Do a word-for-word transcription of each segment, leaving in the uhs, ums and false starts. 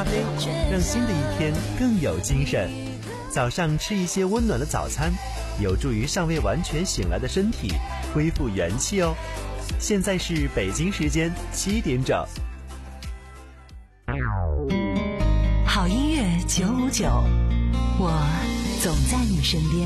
咖啡，让新的一天更有精神。早上吃一些温暖的早餐，有助于尚未完全醒来的身体恢复元气哦。现在是北京时间七点整。 好音乐九五九，我总在你身边。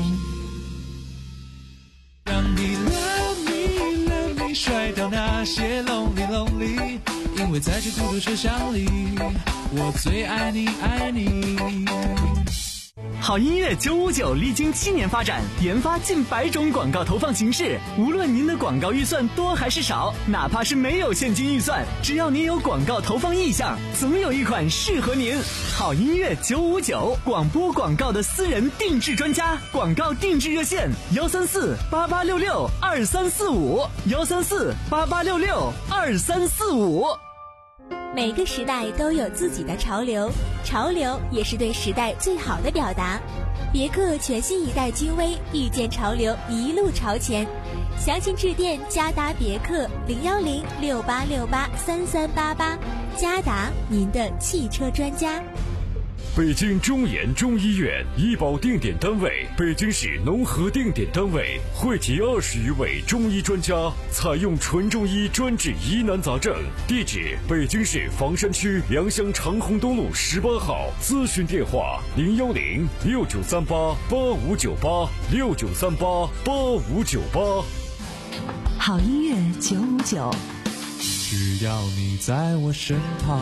让你 love me love me 甩掉那些 lonely lonely， 因为在这孤独车厢里，我最爱你爱你。 好音乐九五九历经七年发展，研发近百种广告投放形式。无论您的广告预算多还是少，哪怕是没有现金预算，只要您有广告投放意向，总有一款适合您。好音乐九五九，广播广告的私人定制专家，广告定制热线幺三四八八六六二三四五幺三四八八六六二三四五。 每个时代都有自己的潮流，潮流也是对时代最好的表达。别克全新一代君威，遇见潮流，一路朝前。详情致电嘉达别克零幺零六八六八三三八八，嘉达，您的汽车专家。 北京中研中医院医保定点单位，北京市农合定点单位，汇集二十余位中医专家，采用纯中医专治疑难杂症。地址：北京市房山区良乡长虹东路十八号。咨询电话：零幺零六九三八八五九八六九三八八五九八。 好音乐九五九， 只要你在我身旁。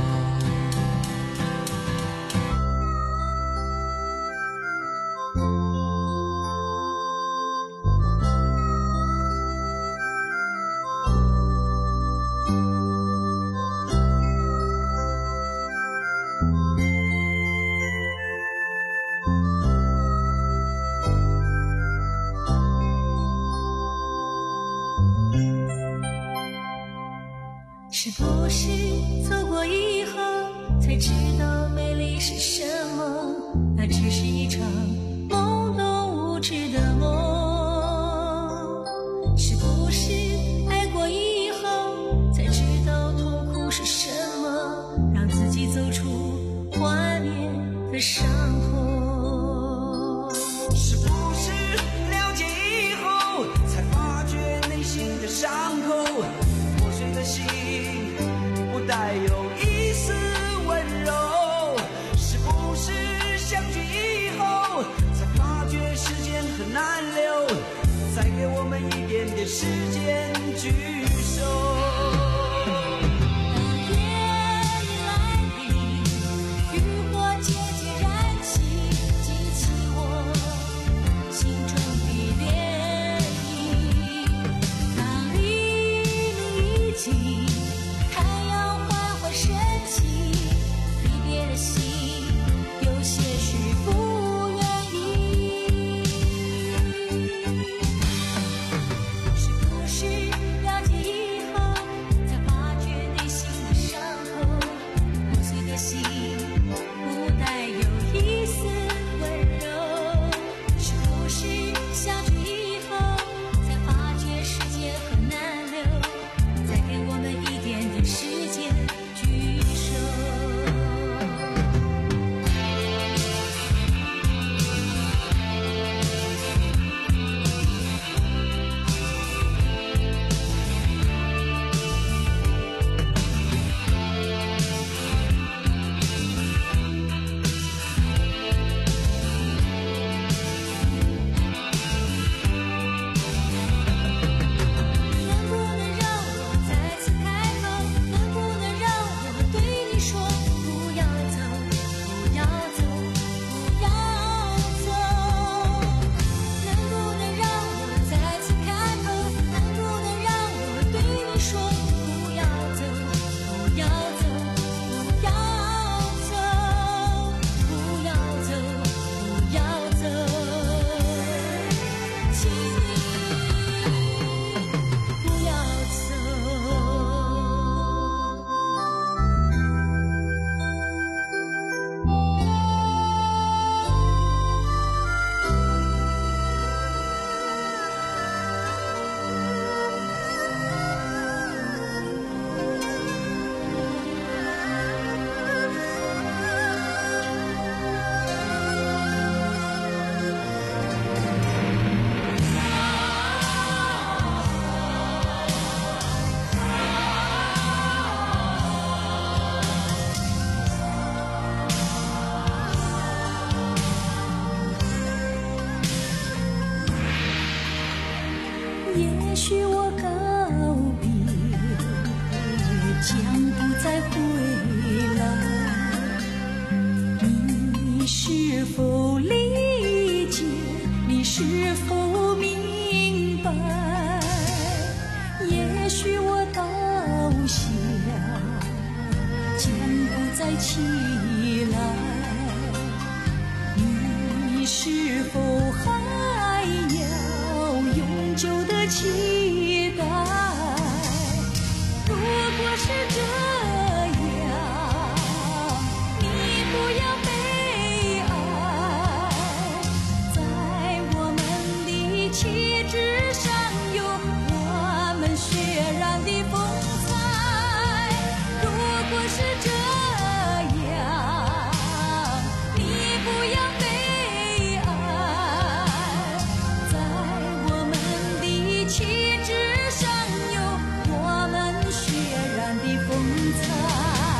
是不是走过以后才知道美丽是什么？那只是一场懵懂无知的梦。是不是爱过以后才知道痛苦是什么？让自己走出怀念的伤痛。 是不是了解以后才发觉内心的伤口？破碎的心不带有一丝温柔，是不是相聚以后才发觉时间很难留？再给我们一点点时间聚首。 了解再回来。你是否理解？你是否明白？也许我倒下，将不再起来。你是否还要永久的期待？如果是这样，你不要悲哀，在我们的旗帜上有我们血染的风采。如果是这样，你不要悲哀，在我们的旗帜上有我们血染的风采。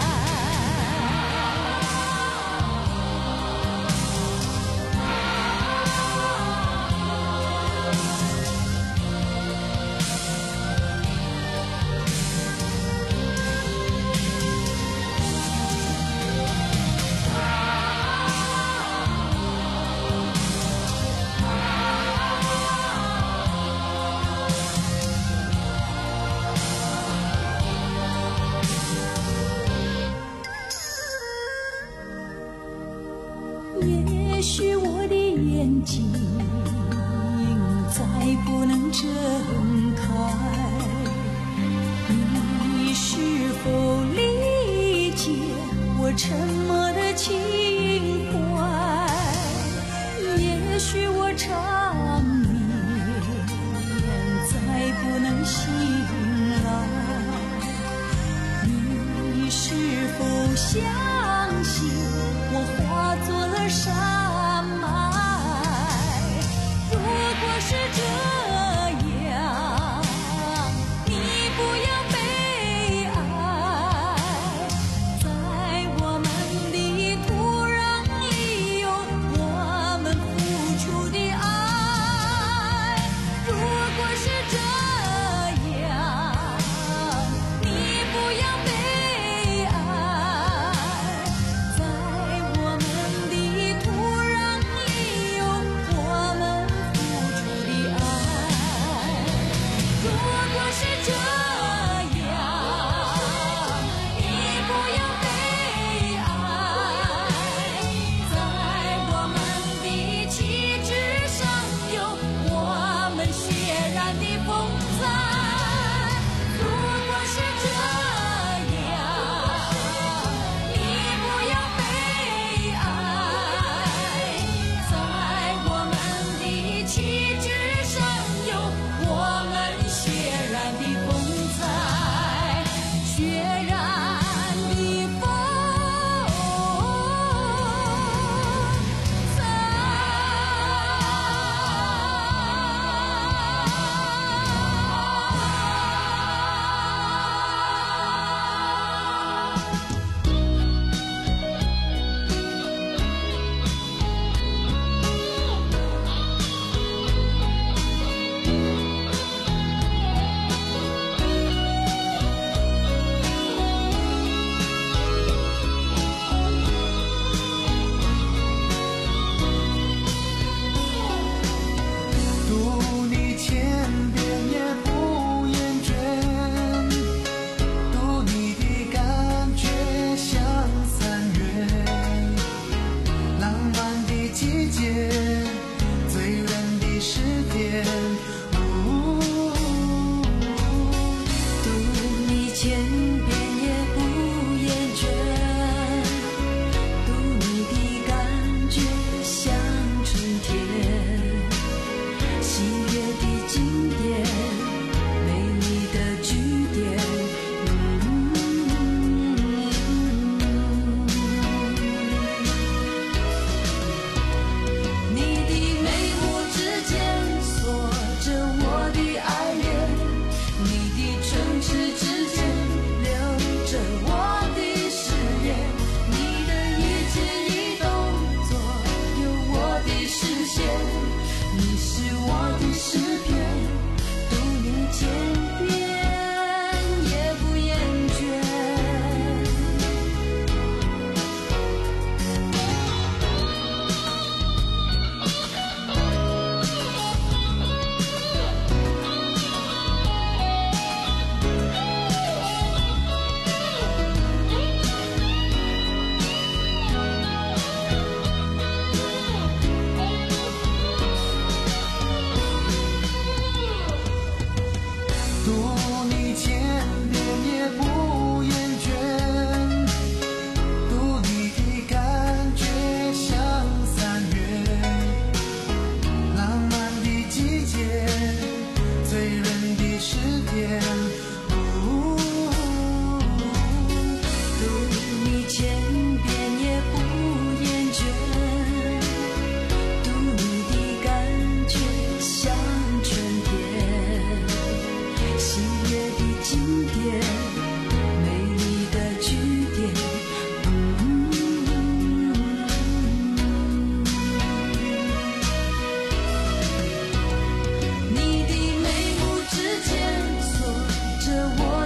也许我的眼睛再不能睁开，你是否理解我沉默的情怀？也许我长眠再不能醒来，你是否相信我化作了山脉？如果是这样，你不要悲哀，在我们的土壤里有我们付出的爱。如果是这样，你不要悲哀，在我们的土壤里有我们付出的爱。如果是这样，你不要悲哀，在我们的旗帜上有我们血染的风采。如果是这样，你不要悲哀，在我们的旗帜上有我们血染的风采。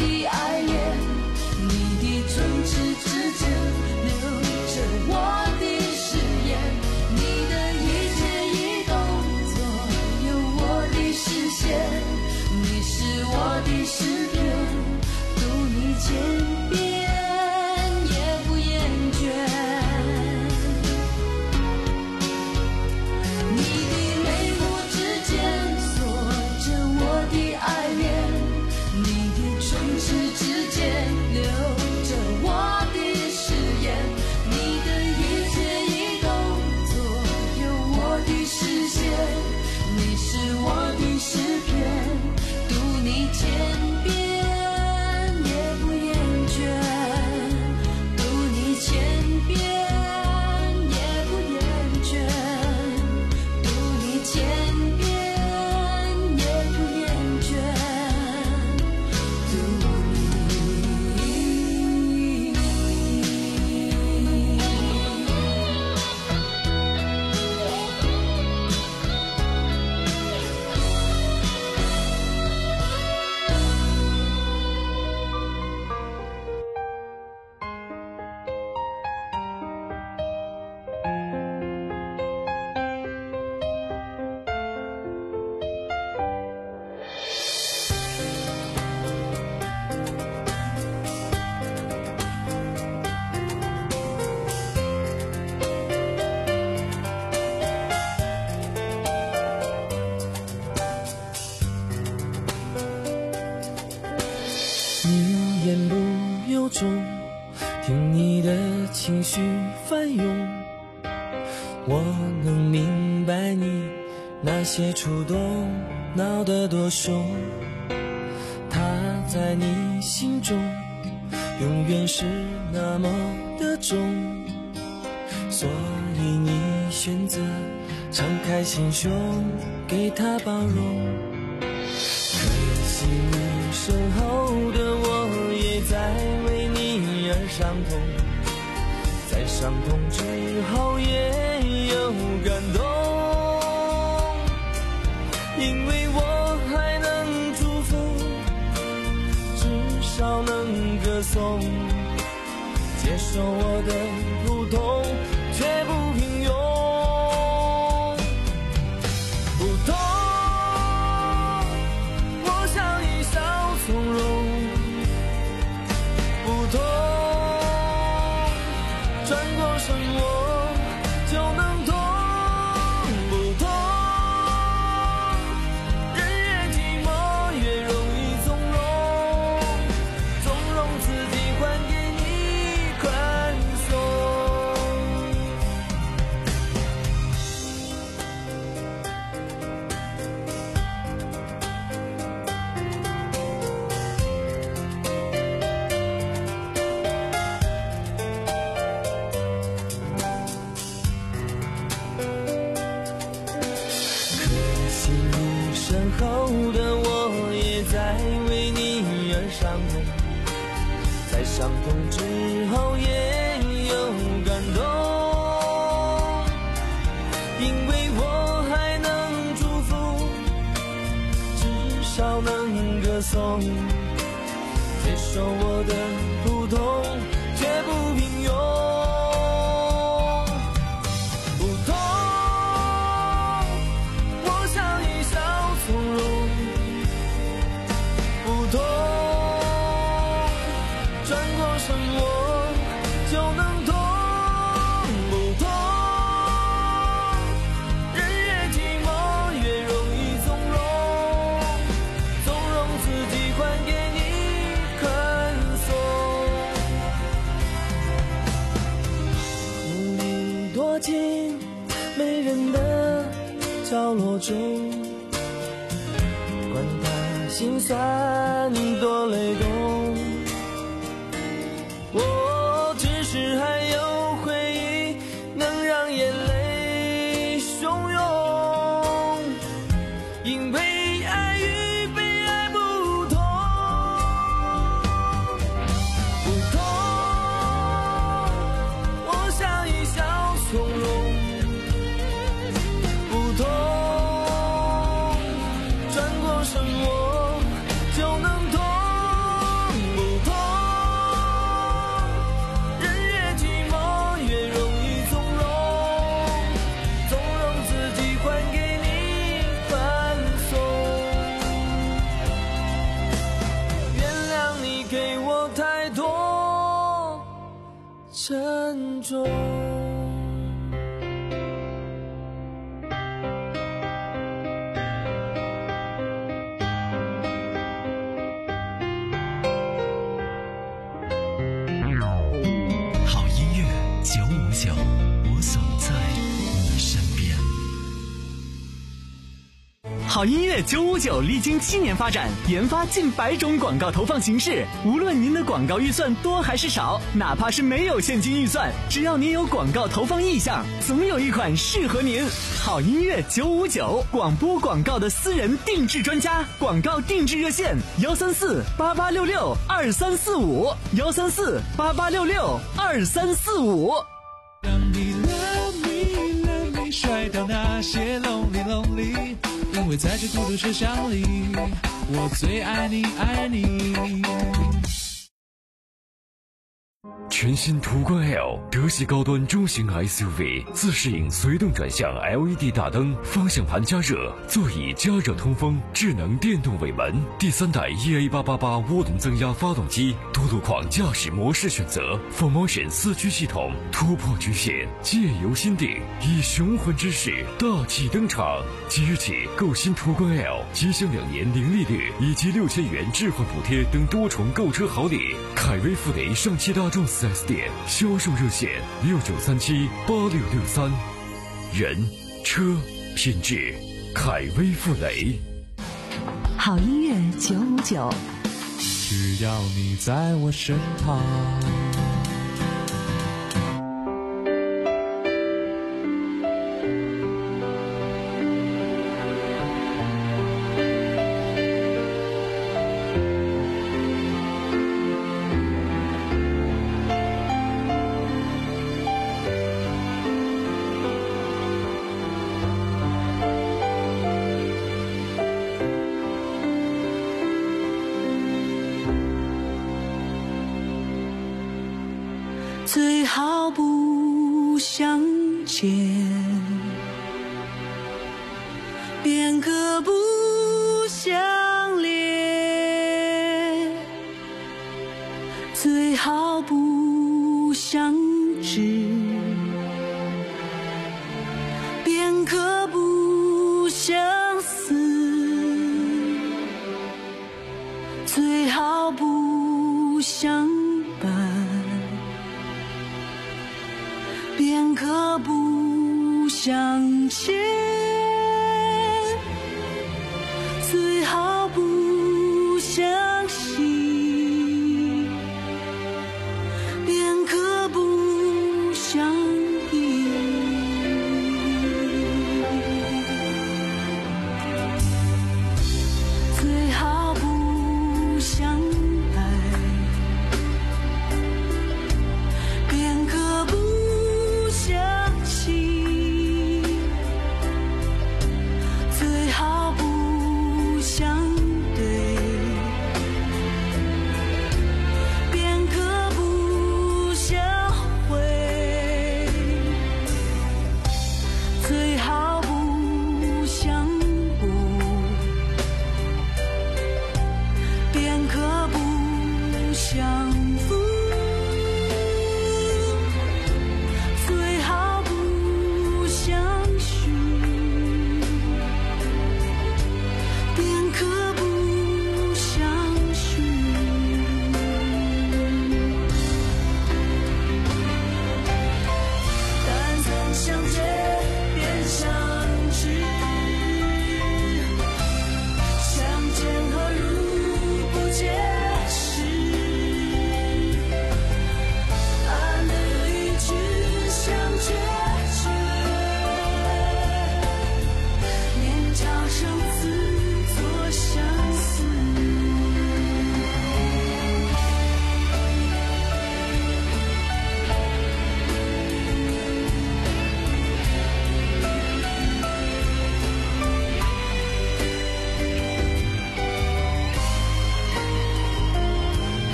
的爱恋，你的唇齿之间留着我的誓言，你的一切一动左右我的视线，你是我的诗篇，读你千遍也不厌倦。你的眉目之间锁着我的爱恋，你的唇齿之间留着我的誓言，你的一切一动左右我的视线，你是我的诗篇，读你千遍也不厌倦，读你千遍也不厌倦，读你千遍也不厌倦，读你言不由衷，听你的情绪翻涌，我能明白你那些触动闹得多凶，它在你心中永远是那么的重，所以你选择敞开心胸给它包容。可惜你身后的我也在为你而伤痛，在伤痛之后也有感动，因为我还能祝福，至少能歌颂，接受我的普通却不平庸。不同，我想一笑从容，不同，转过身我就能懂，不同，人越寂寞越容易纵容，纵容自己还给你宽松。可惜你身后的我也在为你而伤痛，在伤痛之后也有感动，因为我还能祝福，至少能歌颂，接受我的普通却不平庸。不同，我想一笑从容，不同，转过身我就能懂，不同，人越寂寞越容易纵容，纵容自己还给你宽松。努力躲进没人的角落中，管他心酸多雷动，我只是还有回忆能让眼泪汹涌，因为爱与被爱不同，不同，我想一笑从容，不同，转过身我就能懂， 沉重。 好音乐九五九，我总在你身边。 好音乐九五九历经七年发展，研发近百种广告投放形式。无论您的广告预算多还是少，哪怕是没有现金预算，只要您有广告投放意向，总有一款适合您。好音乐九五九，广播广告的私人定制专家，广告定制热线：幺三四八八六六二三四五，幺三四八八六六二三四五。 让你 love me love me 甩掉那些 lonely lonely， 因为在这孤独车厢里，我最爱你爱你。 全新途观 L 德系高端中型 S U V， 自适应随动转向 L E D 大灯，方向盘加热，座椅加热通风，智能电动尾门，第三代 E A 八八八 涡轮增压发动机，多路况驾驶模式选择 ，four motion 四驱系统，突破局限，借由心定，以雄浑之势大气登场。即日起购新途观 L， 即享两年零利率以及六千元置换补贴等多重购车好礼。凯威富雷上汽大众四 S 店销售热线六九三七八六六三，人车品质，凯威富雷。 好音乐九五九， 只要你在我身旁。 最好不相见，便可不相恋，最好不相知，便可不相思，最好不相伴，便可不相欠，最好不相惜，便可不相依。最好不相爱，便可不相弃，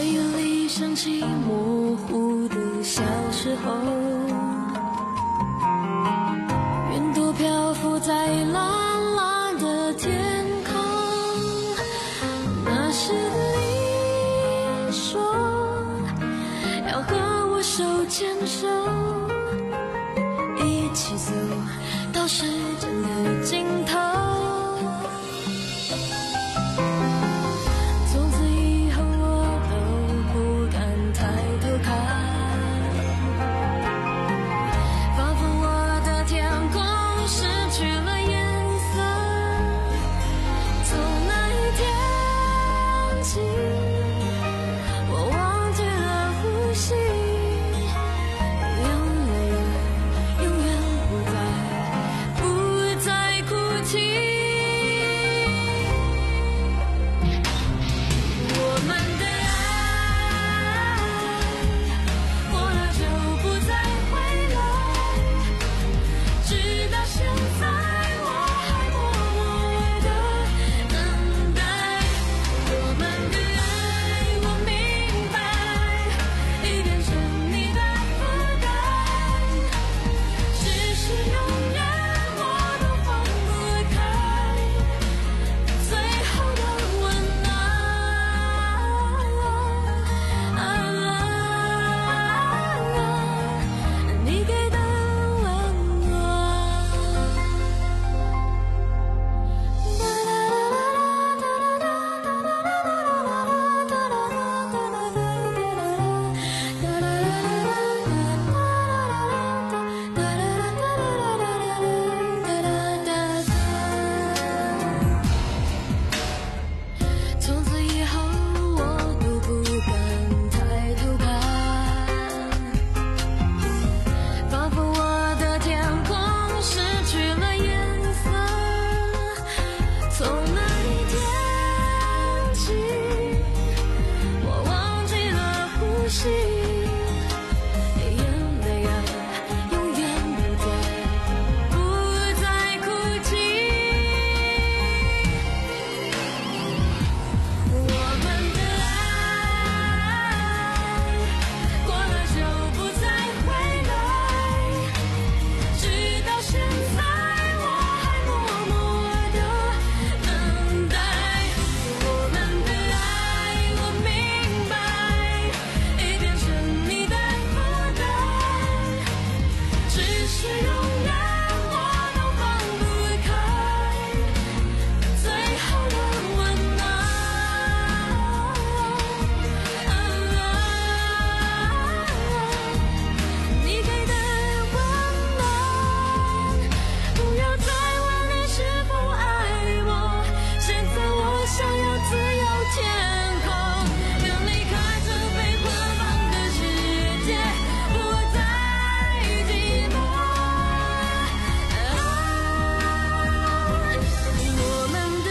回忆里想起模糊的小时候，云朵漂浮在蓝蓝的天空。那时你说要和我手牵手，一起走到时间的尽头。从此以后我都不敢抬头看，仿佛我的天空失去了颜色。从那一天起，我忘记了呼吸，眼泪永远不再不再哭泣。我们的爱过了就不再回来，直到现在我还默默的等待。我们的爱我明白，已变成你的负担，只是永远我都放不开最后的温暖，你给的温暖。从此以后我都不敢抬头看，仿佛我的天空失去了颜色。从那一天起，我忘记了呼吸，眼泪啊永远不再不再哭泣。我们的爱过了就不再回来，直到现在我还默默的等待。我们的爱我明白，已变成你的负担，只是永远我都放不开最后的温暖，你给的温暖。不要再问你是否爱我，现在我想要自由天空，愿离开这被捆绑的世界，不再寂寞。我们的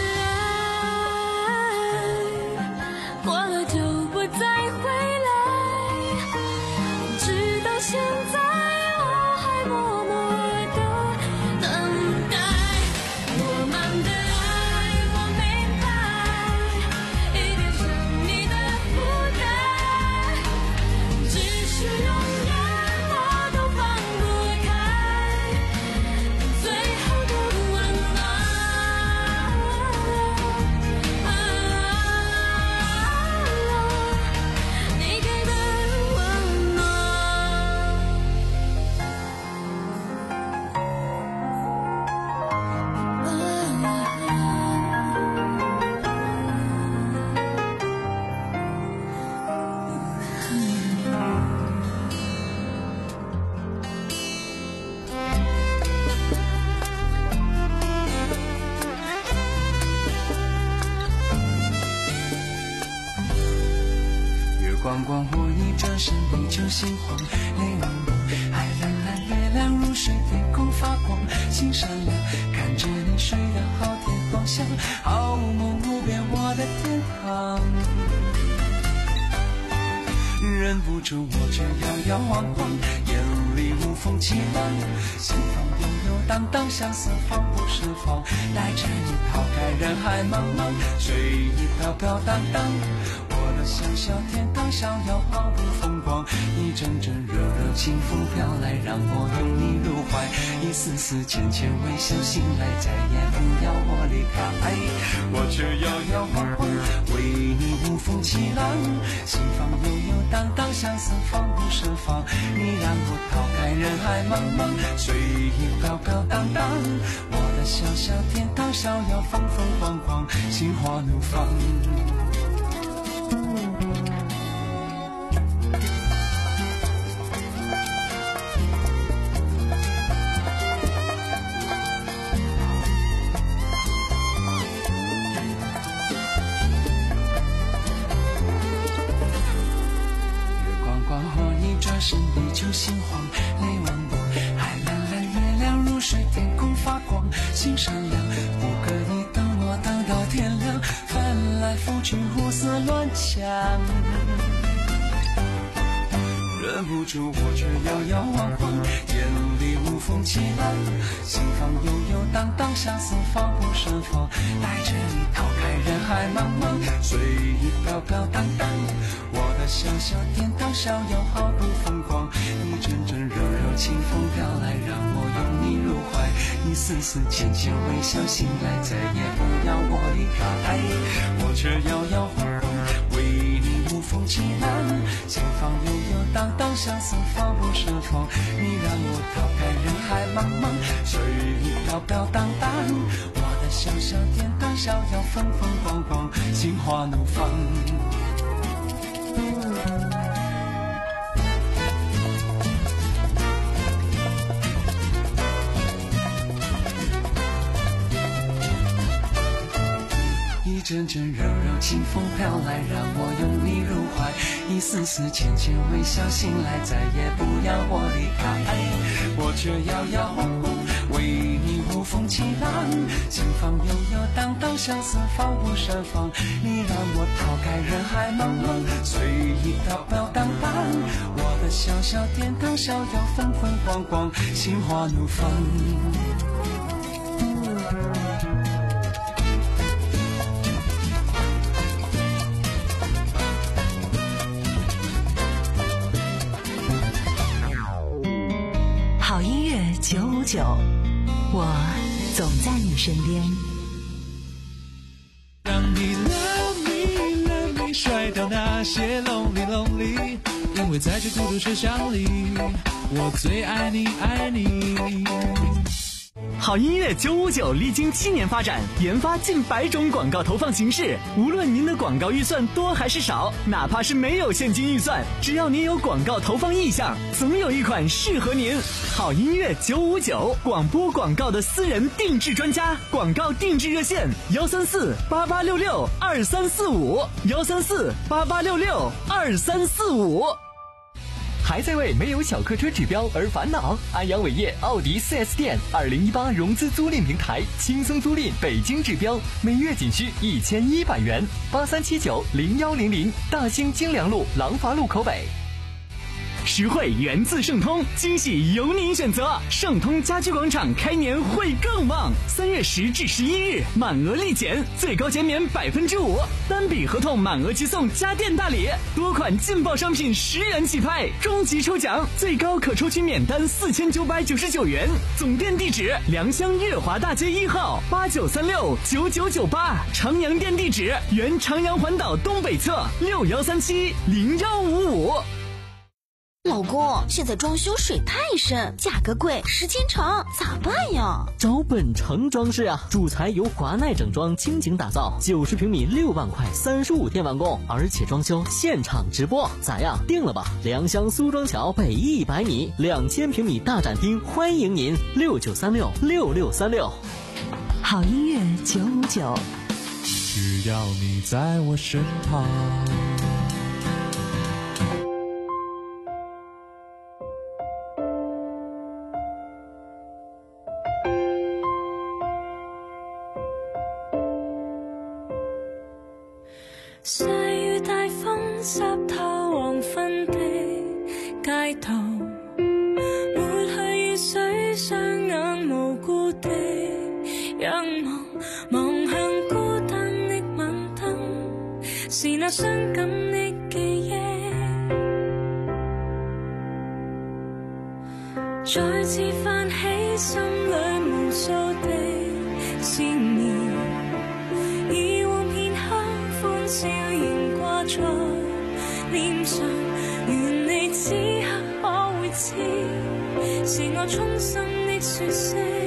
爱过了就不再回来，直到现在我还默默的等待。我们的爱我明白，已变成你的负担，只是永远我都放不开最后的温暖，你给的温暖。 月光光我一转身，你就心慌，泪蒙蒙，海蓝蓝，月亮如水，天空发光，心上了，看着你睡得好天光像好梦无边我的天堂。忍不住我却摇摇晃晃，眼里无风起浪，心房悠悠荡荡，相思放不释放，带着你抛开人海茫茫，随意飘飘荡荡，我的小小天堂逍遥，好不风光。一阵阵热热清风飘来，让我拥你入怀。一丝丝浅浅微笑，醒来再也不要我离开。我却摇摇晃晃，为你无风起浪，心房悠悠荡荡，相思放不设防。你让我逃开人海茫茫，随意飘飘荡荡。我的小小天堂，逍遥风风光光，心花怒放。身依旧心慌，泪汪汪，海蓝蓝，月亮如水，天空发光，心善良，不可以等我等到天亮，翻来覆去胡思乱想，忍不住我却摇摇晃晃，眼里无风起浪，心房悠悠荡荡，相思放不胜放，带着你逃开人海茫茫，随意飘飘荡荡。我的小小天堂，逍遥好不风光。一阵阵柔柔清风飘来，让我拥你入怀。一丝丝浅浅微笑，醒来再也不要我离开。我却摇摇晃晃，为你无风起浪，心房悠悠荡荡，相思放不设防。你让我逃开人海茫茫，随意飘飘荡荡。我的小小天堂，逍遥风风光光，心花怒放。一阵阵柔柔清风飘来，让我拥你入怀。一丝丝浅浅微笑，醒来再也不要我离开。我却摇摇晃晃，为你无风起浪，心房悠悠荡荡，相思放不设防。你让我逃开人海茫茫，随意飘飘荡荡。我的小小天堂，逍遥风风光光，心花怒放。 好音乐九五九，我总在你身边。 让你 love me love me 甩掉那些 lonely lonely， 因为在这孤独车厢里，我最爱你爱你。 好音乐九五九历经七年发展，研发近百种广告投放形式。无论您的广告预算多还是少，哪怕是没有现金预算，只要您有广告投放意向，总有一款适合您。好音乐九五九，广播广告的私人定制专家，广告定制热线：幺三四八八六六二三四五，幺三四八八六六二三四五。 还在为没有小客车指标而烦恼？安阳伟业奥迪 四 S 店二零一八融资租赁平台，轻松租赁北京指标，每月仅需一千一百元。八三七九零幺零零，大兴京良路廊坊路口北。 实惠源自盛通，惊喜由您选择。盛通家居广场开年会更旺，三月十至十一日满额立减，最高减免百分之五，单笔合同满额即送家电大礼，多款劲爆商品十元起拍，终极抽奖最高可抽取免单四千九百九十九元。总店地址：良乡月华大街一号八九三六九九九八，长阳店地址：原长阳环岛东北侧六幺三七零幺五五。 老公，现在装修水太深，价格贵，时间长，咋办呀？ 找本城装饰啊，主材由华奈整装倾情打造，九十平米六万块，三十五天完工，而且装修现场直播，咋样？定了吧？良乡苏庄桥北一百米，两千平米大展厅，欢迎您，六九三六六六三六。 好音乐九五九， 只要你在我身旁。 細雨大風濕透黃昏的街道，抹去雨水，雙眼無辜的仰望，望向孤單的晚燈，是那傷感的記憶似泛起心裏無數的思念，以往片刻歡笑仍掛在臉上，願你此刻可會知，是我衷心的說聲。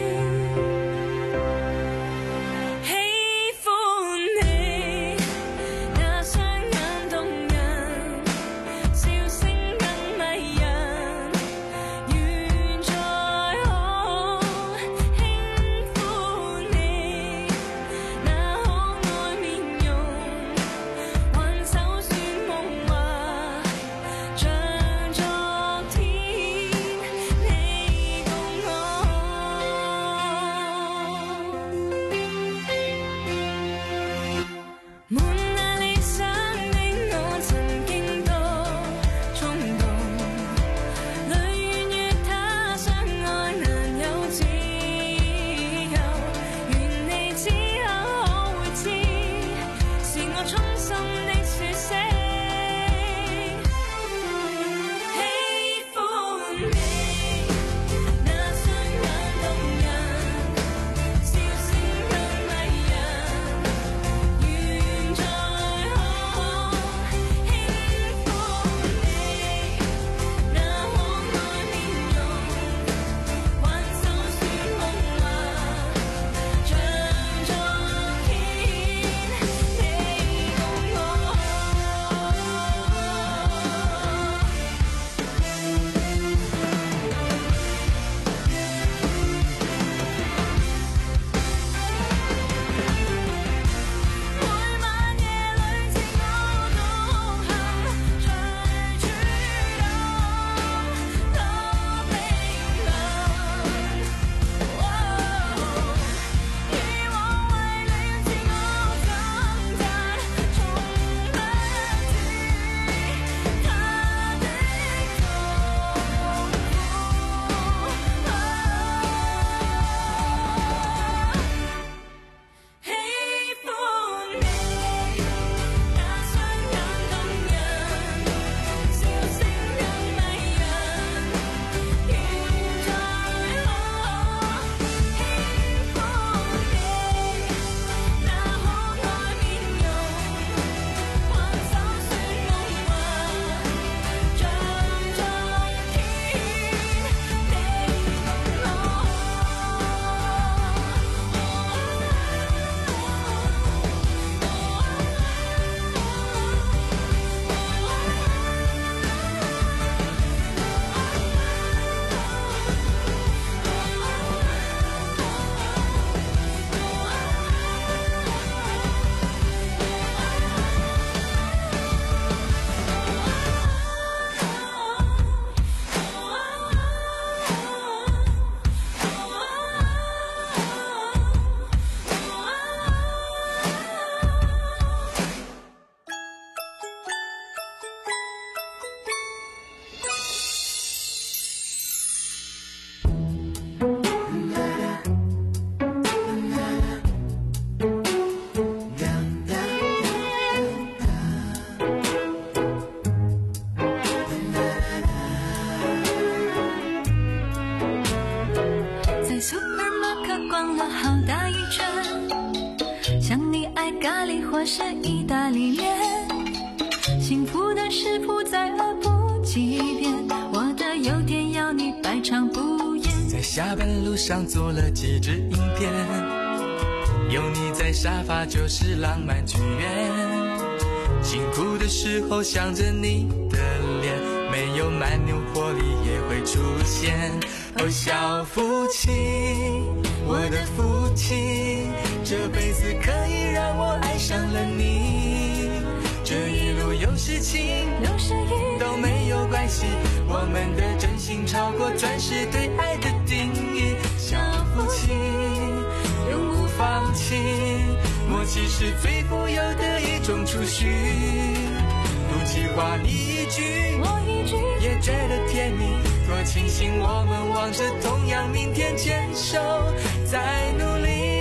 或是意大利面，幸福的食谱再饿不几遍，我的优点要你百尝不厌。 在下班路上做了几支影片，有你在沙发就是浪漫剧院，辛苦的时候想着你的脸，没有蛮牛活力也会出现。哦，小夫妻，我的夫妻，这辈子可以让我爱上了你。这一路有事情都没有关系，我们的真心超过钻石对爱的定义。小夫妻永不放弃，默契是最富有的一种储蓄。不计划你一句我一句也觉得甜蜜，多庆幸我们望着同样明天，牵手在努力。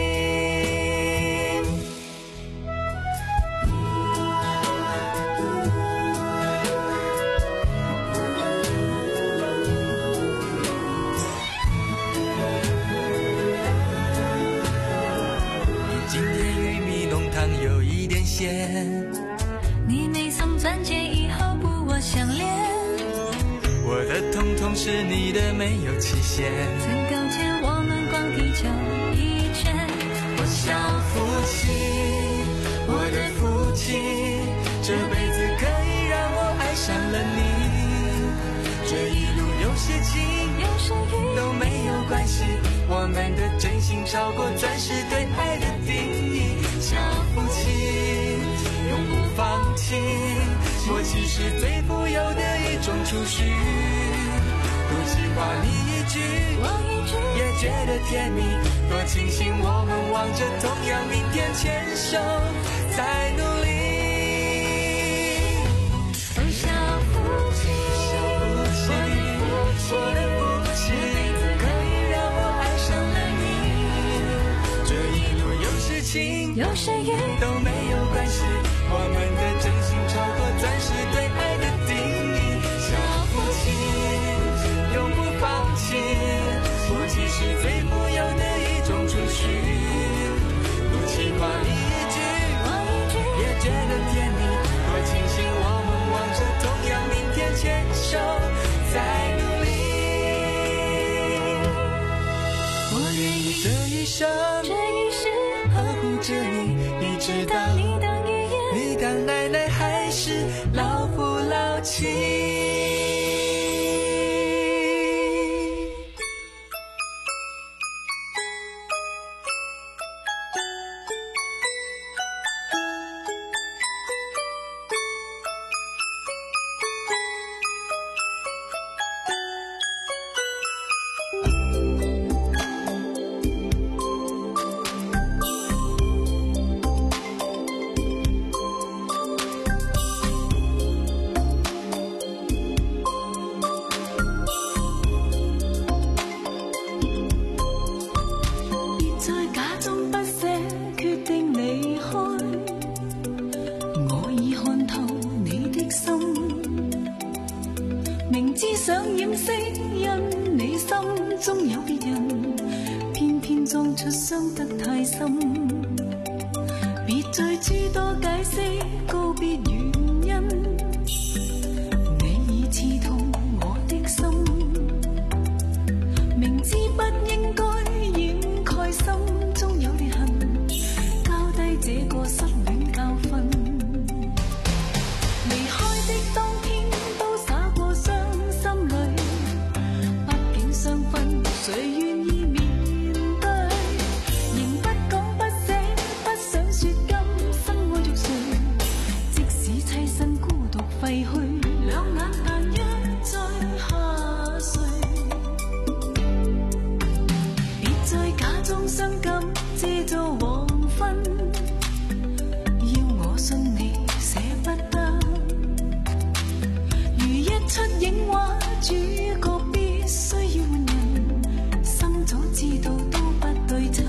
总是你的没有期限。 曾搁浅我们逛地球一圈， 我想父亲，我的父亲，这辈子可以让我爱上了你。这一路有些情有些雨都没有关系，我们的真心超过钻石对爱的定义。小父亲永不放弃，默契是最富有的一种储蓄。多喜欢你一句我一句也觉得甜蜜，多庆幸我们望着同样明天，牵手在努力。 哦，小父亲， 我的父亲，可以让我爱上了你。这一路有时晴有些雨都没有关系，我们的真心超过钻石对爱的定义。小父亲永不放弃，默契是最富有的一种储蓄。不期望你一句我一句也觉得甜蜜，多庆幸我们望着同样明天，牵手在努力。我愿意这一生这一世呵护着你，一直到你的语言， 你当奶奶还是老夫老妻。 想掩饰，因你心中有別人，偏偏裝出傷得太深。別再諸多解釋告別原因，你已刺痛我的心，明知不應該掩蓋心中有裂痕，交低這個失戀教訓。離開的當天都灑過傷心淚，畢竟相分誰願意面對，仍不講不捨，不想說今生愛着誰，即使棲身孤獨廢墟，兩眼但一再下垂。別再假裝傷感借助黃昏，要我信你捨不得，如一出影畫，主角必須要換人，心早知道都不對稱。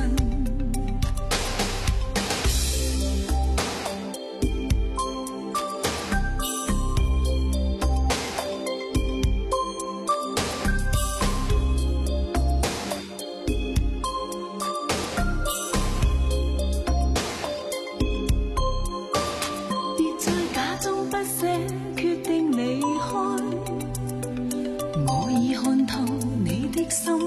別再假裝不捨，決定離開。我已看透你的心，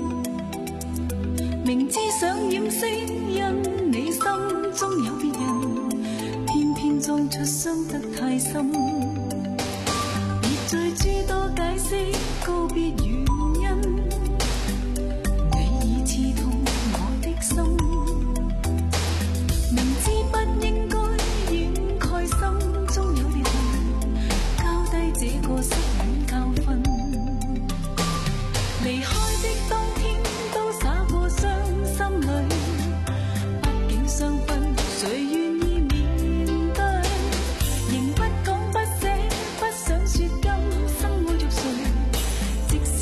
明知想掩飾，因你心中有別人，偏偏裝出傷得太深。別再諸多解釋告別原因，你已刺痛我的心，明知不應該掩蓋心中有裂痕，交低這個失戀教訓。離開的當天都灑過傷心淚，畢竟相分誰願意面對，仍不講不捨，不想說今生愛着誰，即使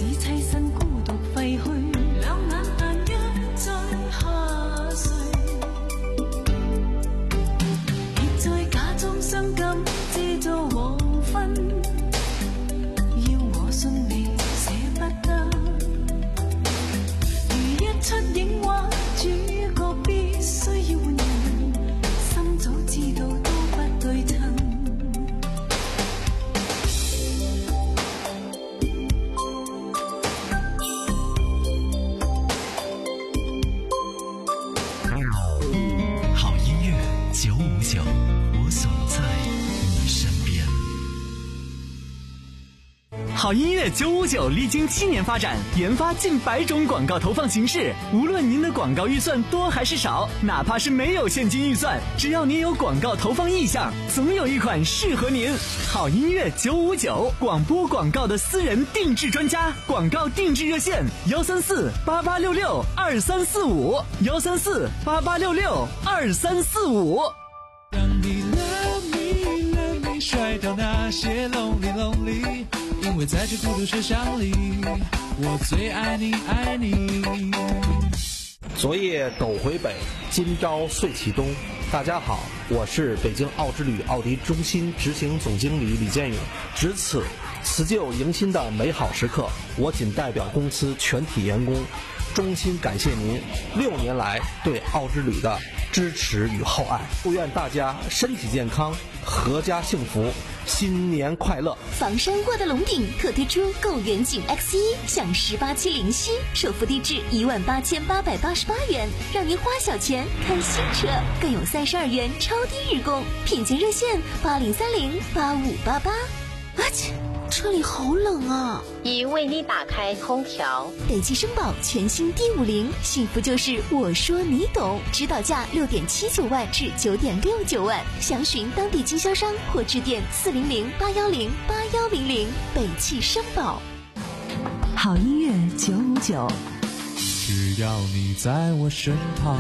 好音乐九五九历经七年发展，研发近百种广告投放形式。无论您的广告预算多还是少，哪怕是没有现金预算，只要您有广告投放意向，总有一款适合您。好音乐九五九，广播广告的私人定制专家，广告定制热线：幺三四八八六六二三四五，幺三四八八六六二三四五。 当你 love me love me 甩掉那些 lonely lonely， 因为在这孤独车厢里，我最爱你爱你。 昨夜斗回北，今朝岁启东。大家好，我是北京奥之旅奥迪中心执行总经理李建勇。值此辞旧迎新的美好时刻，我仅代表公司全体员工，衷心感谢您六年来对奥之旅的支持与厚爱，祝愿大家身体健康，阖家幸福，新年快乐！ 房山挂的龙顶可推出购远景 X 一，享十八期零息，首付低至一万八千八百八十八元，让您花小钱看新车，更有三十二元超低日供，品鉴热线八零三零八五八八。啊切，车里好冷啊！ 已为你打开空调。 北汽绅宝全新 D 五零，幸福就是我说你懂，指导价六点七九万至九点六九万，详询当地经销商或致电四零零八幺零八幺零零。北汽绅宝。 好音乐九五九， 只要你在我身旁。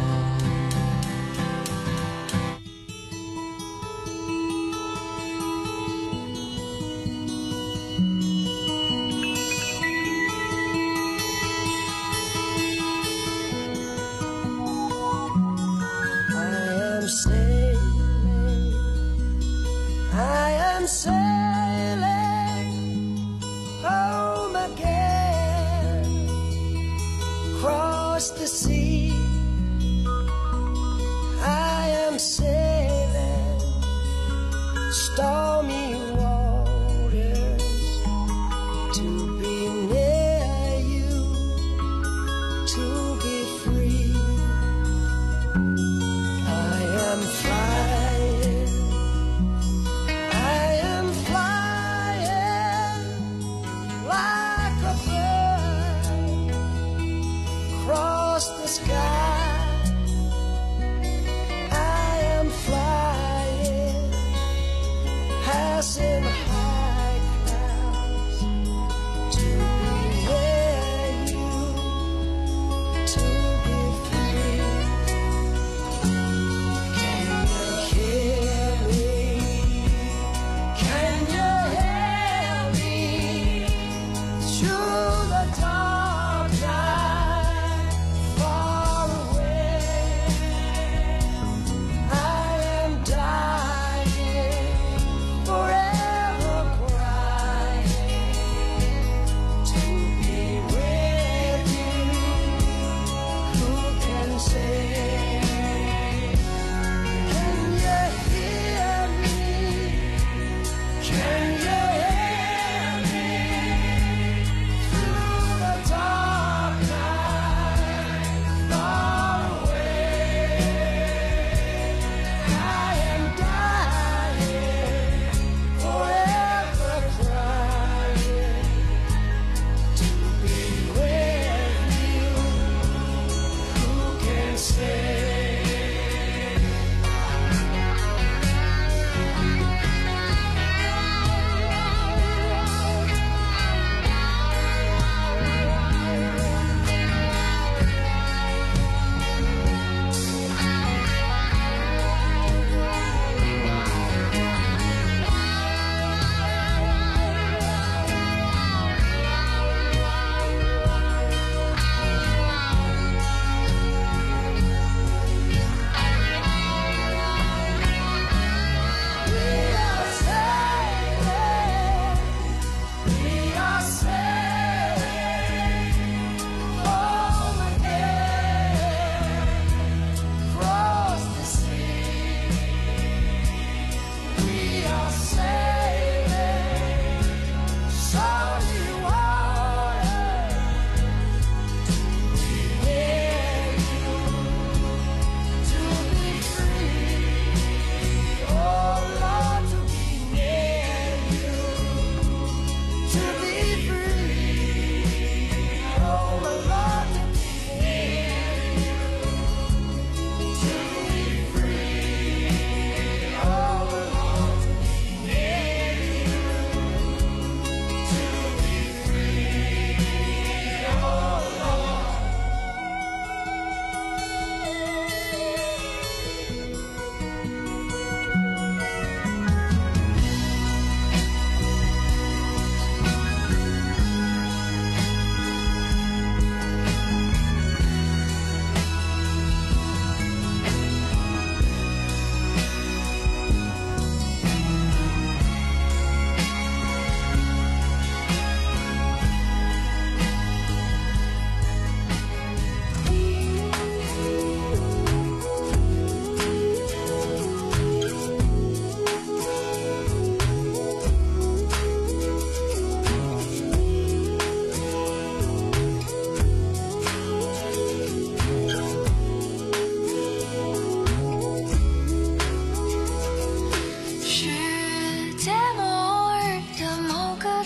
The sea, I am sailing stormy waters to be near you, to be free. I am flying, I am flying.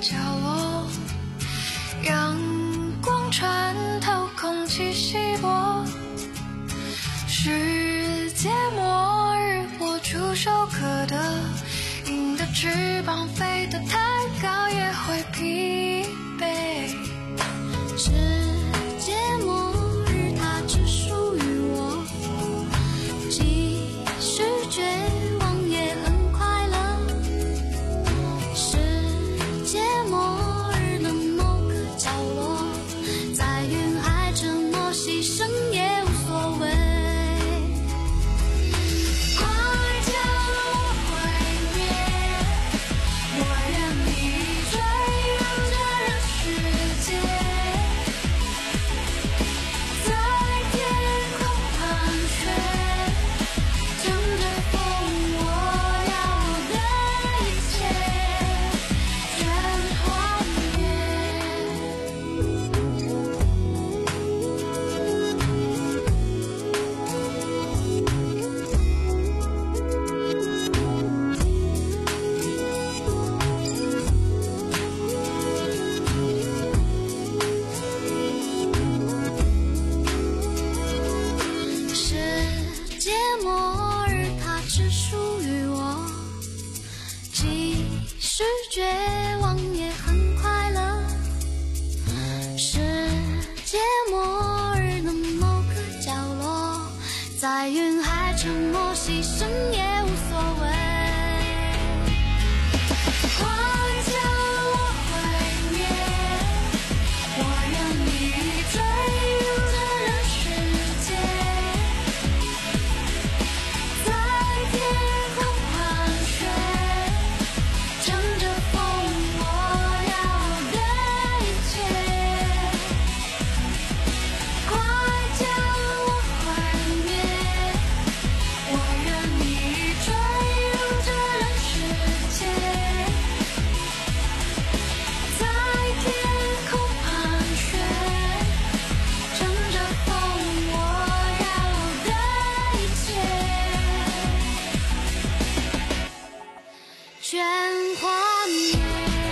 角落，阳光穿透空气稀薄，世界末日我触手可得，鹰的翅膀飞得太高也会疲惫，世界末日它只属于我，即使绝望也很快乐，世界末日的某个角落，在云海沉默牺牲也无所谓，快叫我毁灭，我愿你坠入这人世界，在天空盘旋，乘着风我要的一切全幻世界末日它只属于我，即使绝望也很快乐，世界末日的某个角落，在云海沉默牺牲也无所谓，快叫我毁灭，我愿你坠入这人世界，在天空盘旋，乘着风我要的一切，快叫我毁灭，我愿你坠入这人世界，在天空盘旋，乘着风我要的一切全幻灭。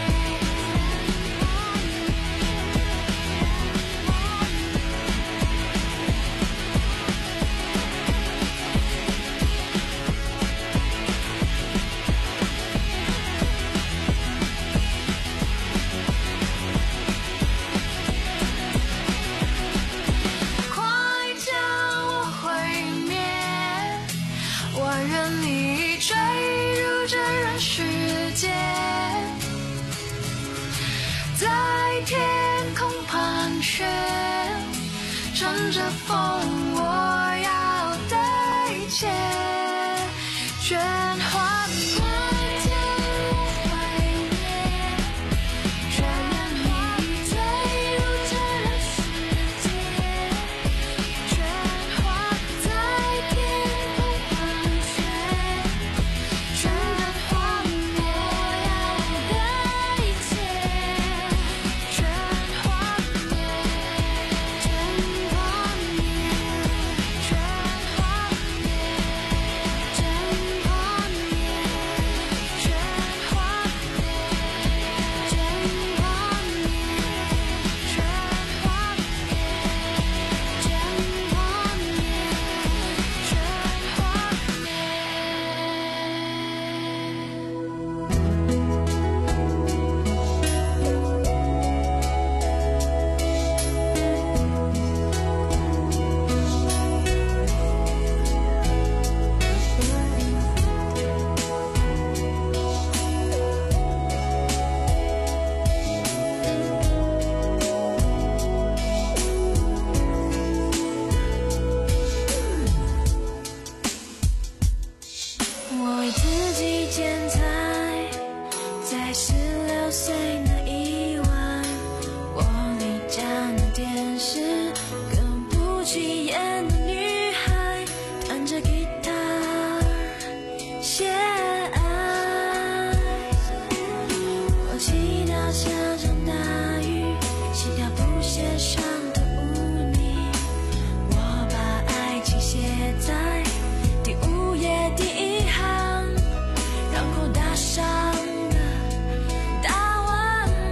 快叫我毁灭，我愿你坠入这人世界，在天空盘旋，乘着风我要的一切全幻灭，快叫我毁灭，却愿你坠入这人世界，全幻在天空盘旋，全幻我要的一切全幻灭，全幻灭，全幻灭，全幻灭，全幻灭，全幻灭，全幻灭，全幻灭，我为自己剪裁，在十六岁那一晚，我离家那电视，跟不起眼的女孩，弹着吉他写爱。我祈祷下场大雨，祈祷不写上的污泥，我把爱情写在第五页第一行，然后打上了大问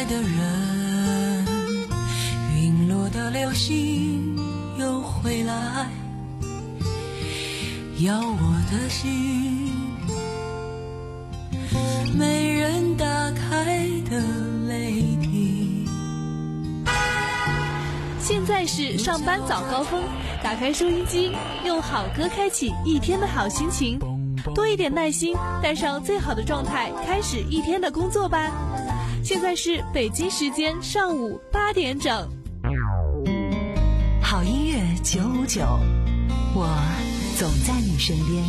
爱的人，陨落的流星又回来，要我的心，没人打开的泪滴。 现在是上班早高峰，打开收音机，用好歌开启一天的好心情，多一点耐心，带上最好的状态，开始一天的工作吧。现在是北京时间上午八点整。 好音乐九五九，我总在你身边。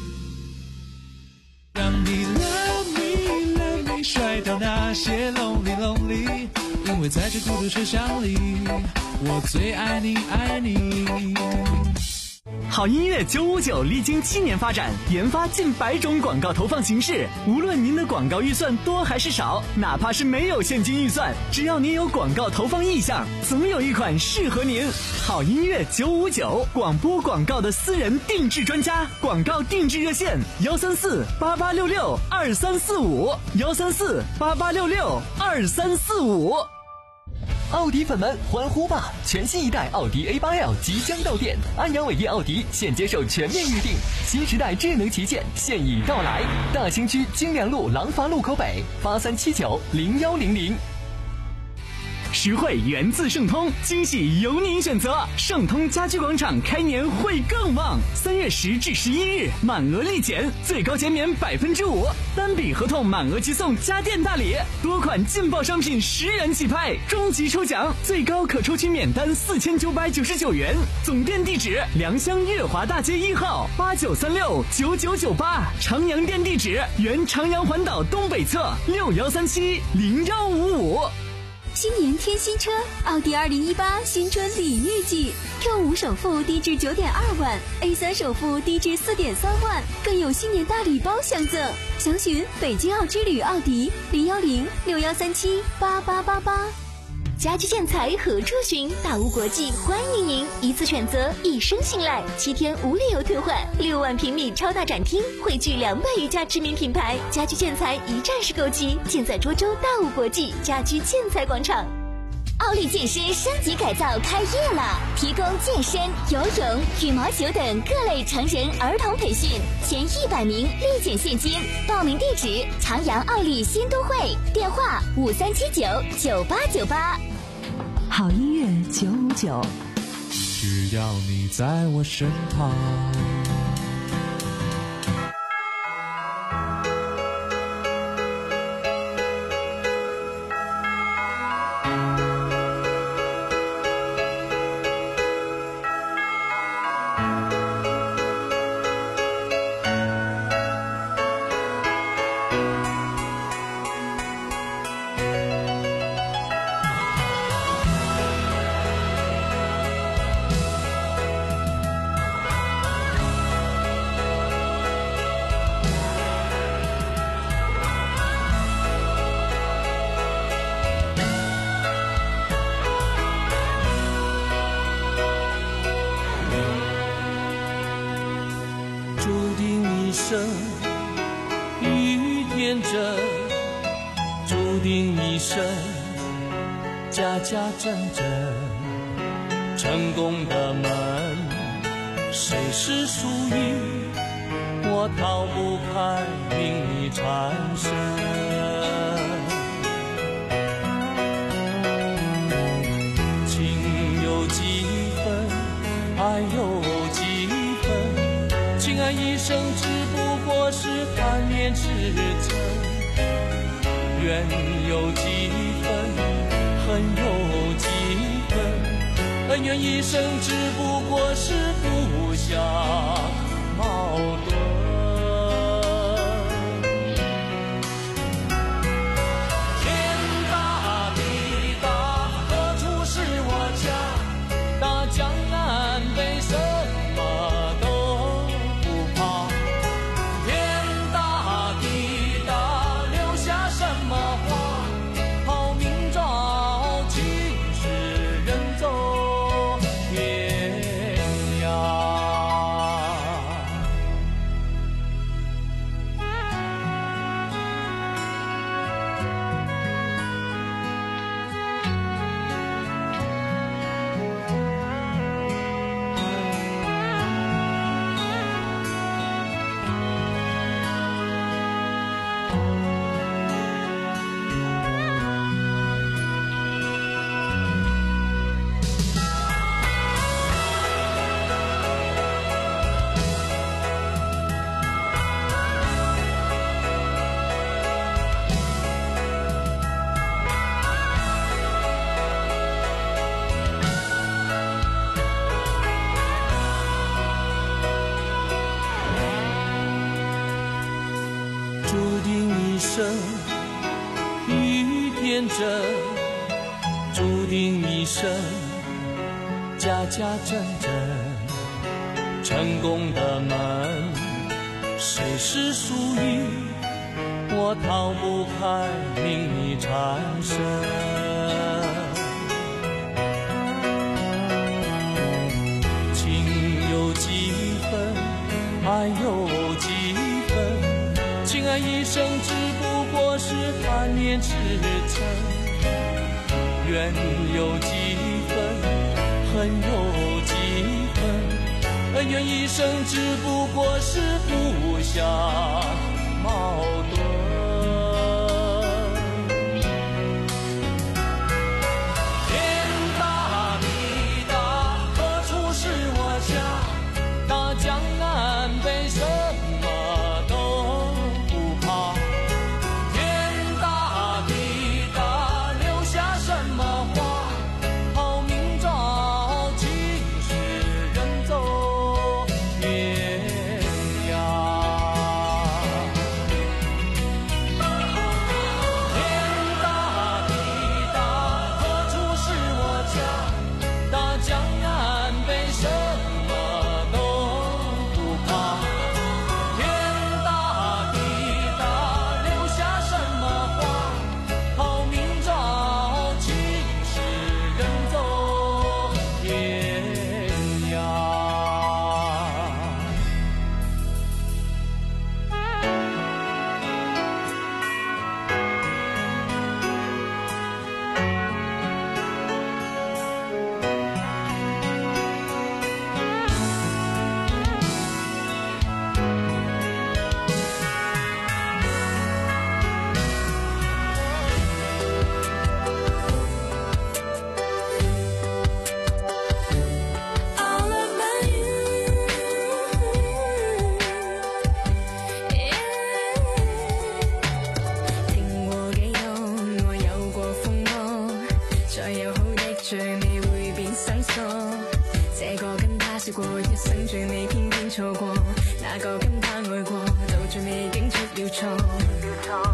让你 love me love me 甩掉那些 lonely lonely， 因为在这孤独车厢里，我最爱你爱你。 好音乐九五九历经七年发展，研发近百种广告投放形式。无论您的广告预算多还是少，哪怕是没有现金预算，只要您有广告投放意向，总有一款适合您。好音乐九五九，广播广告的私人定制专家，广告定制热线：幺三四八八六六二三四五，幺三四八八六六二三四五。 奥迪粉们欢呼吧！全新一代奥迪 A 八 L 即将到店，安阳伟业奥迪现接受全面预定，新时代智能旗舰现已到来。大兴区金良路廊坊路口北，八三七九零幺零零。 实惠源自盛通，惊喜由您选择。盛通家居广场开年会更旺，三月十至十一日满额立减，最高减免百分之五，单笔合同满额即送家电大礼，多款劲爆商品十元起拍，终极抽奖最高可抽取免单四千九百九十九元。总店地址：良乡月华大街一号八九三六九九九八，长阳店地址：原长阳环岛东北侧六幺三七零幺五五。 新年添新车，奥迪二零一八新春礼遇季 ，Q 五首付低至九点二万 ，A 三首付低至四点三万，更有新年大礼包相赠。详询北京奥之旅奥迪零幺零六幺三七八八八八。家居建材何处寻？大屋国际欢迎您，一次选择，一生信赖，七天无理由退换，六万平米超大展厅，汇聚两百余家知名品牌，家居建材一站式购齐，建在涿州大屋国际家居建材广场。奥利健身升级改造开业了，提供健身、游泳、羽毛球等各类成人、儿童培训，前一百名立减现金。报名地址：长阳奥利新都会，电话五三七九九八九八。 好音乐九五九， 只要你在我身旁。 雨天真，注定一生家家阵阵，成功的门，谁是属于我，逃不开命里缠身。情有几分，爱有几分，情爱一生只不过是贪恋痴嗔，缘有几分，恨有几分，恩怨一生只不过是不相矛盾。天大地大，何处是我家？大江南北什么都不怕。天大地大，留下什么话？好明朝青史人走天涯。 生，雨天真，注定一生家家阵阵。成功的门，谁是属于我，逃不开命里缠身。情有几分，爱有几分，情爱一生只不过是贪恋痴嗔。缘有几分，恨有几分，恩怨一生只不过是互相矛盾。天大地大，何处是我家？大江南北什么都不怕。天大地大，留下什么话？好明朝今世人走天涯。天大地大，何处是我家？大江南北什么都不怕。天大地大，留下什么话？好明朝今世人走天涯。 All about you, yeah. 聽過幾多，我有過風波，再友好的最尾會變生疏。這個跟他笑過一生，最尾偏偏錯過；那個跟他愛過，到最尾竟出了錯。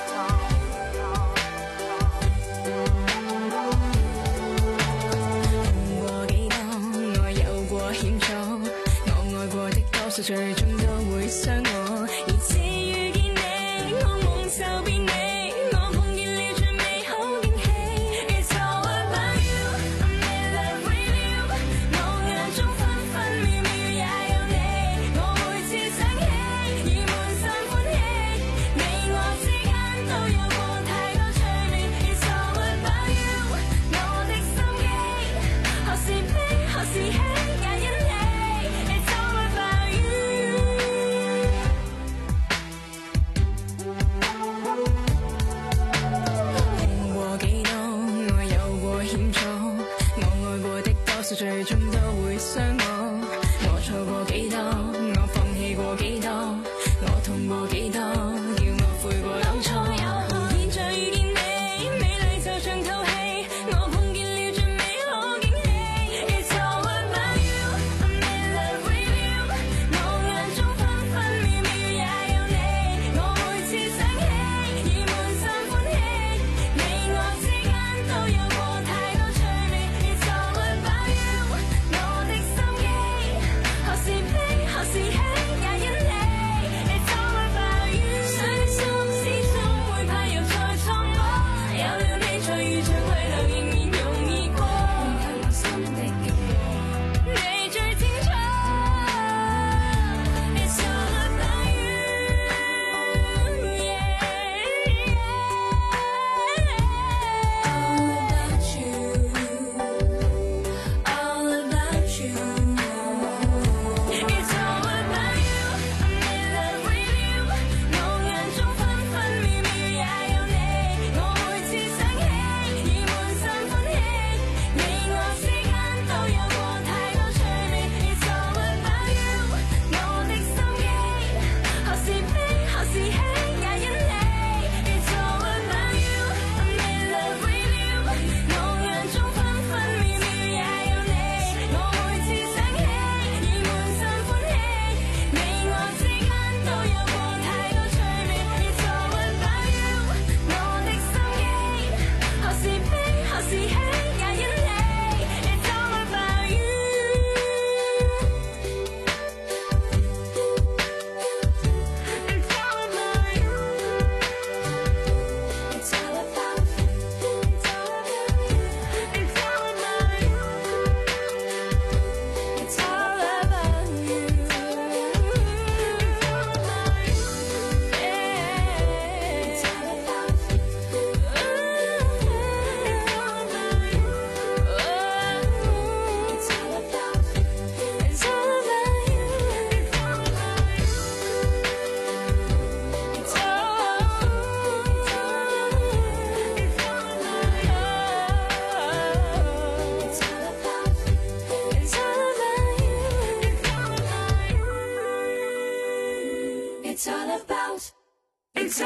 碰過幾多，我有過險阻，我愛過的多數最終都會傷我。而至遇見你，我夢就變你，我碰見了最美好驚喜。It's all about you, I'm in love with you， 我眼中分分秒秒也有你，我每次想起已滿心歡喜。你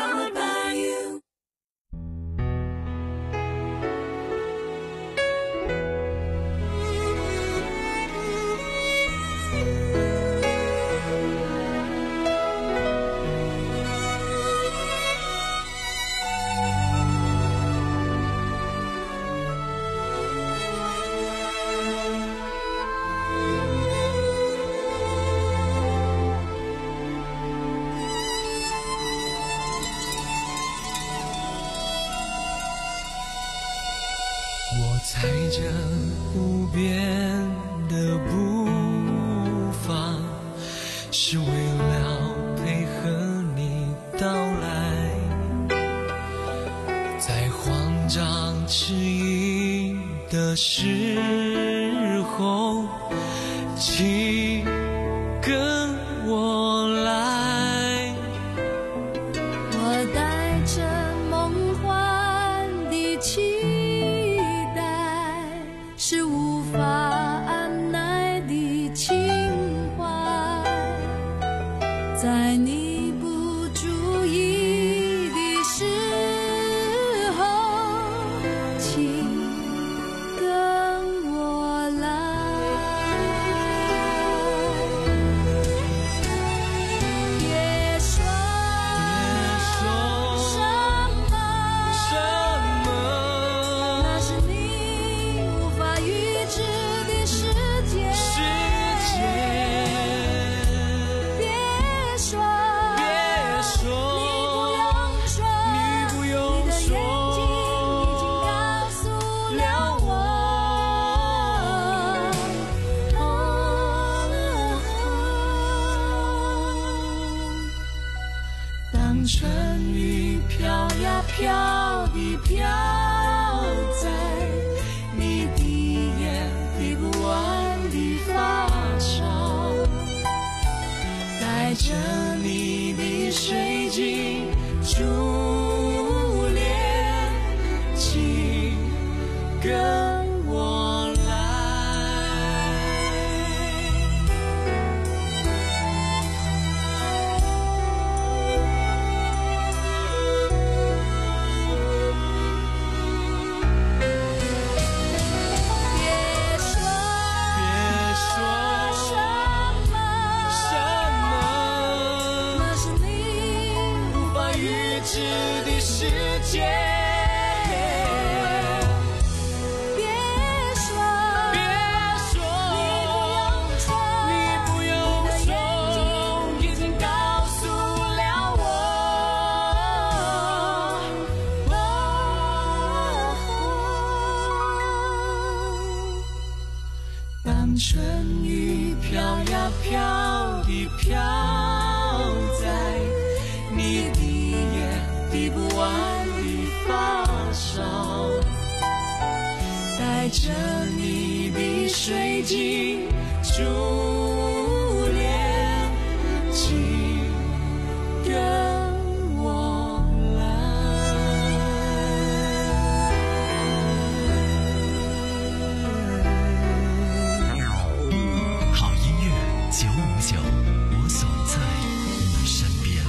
powered by you。 我踩着无边的步伐，是为了配合你到来，在慌张迟疑的时候，请跟我来。 我带着梦幻的期待，是无法按耐的情怀，在你不注意的时候，请跟我来。别说什么，那是你无法预知的世界。别说，你不用说，你的眼睛已经告诉了我。 当春雨飘呀飘地飘在你滴眼滴不完的发梢，带着你的水晶珠帘，请跟我来。 别说什么，那是你无法预知的世界。 别说， 你不用说，已经告诉了我。当春雨飘呀飘地飘在你滴眼滴不完的发梢，带着你的水晶珠帘，请跟我好音乐九五九，我总在你身边。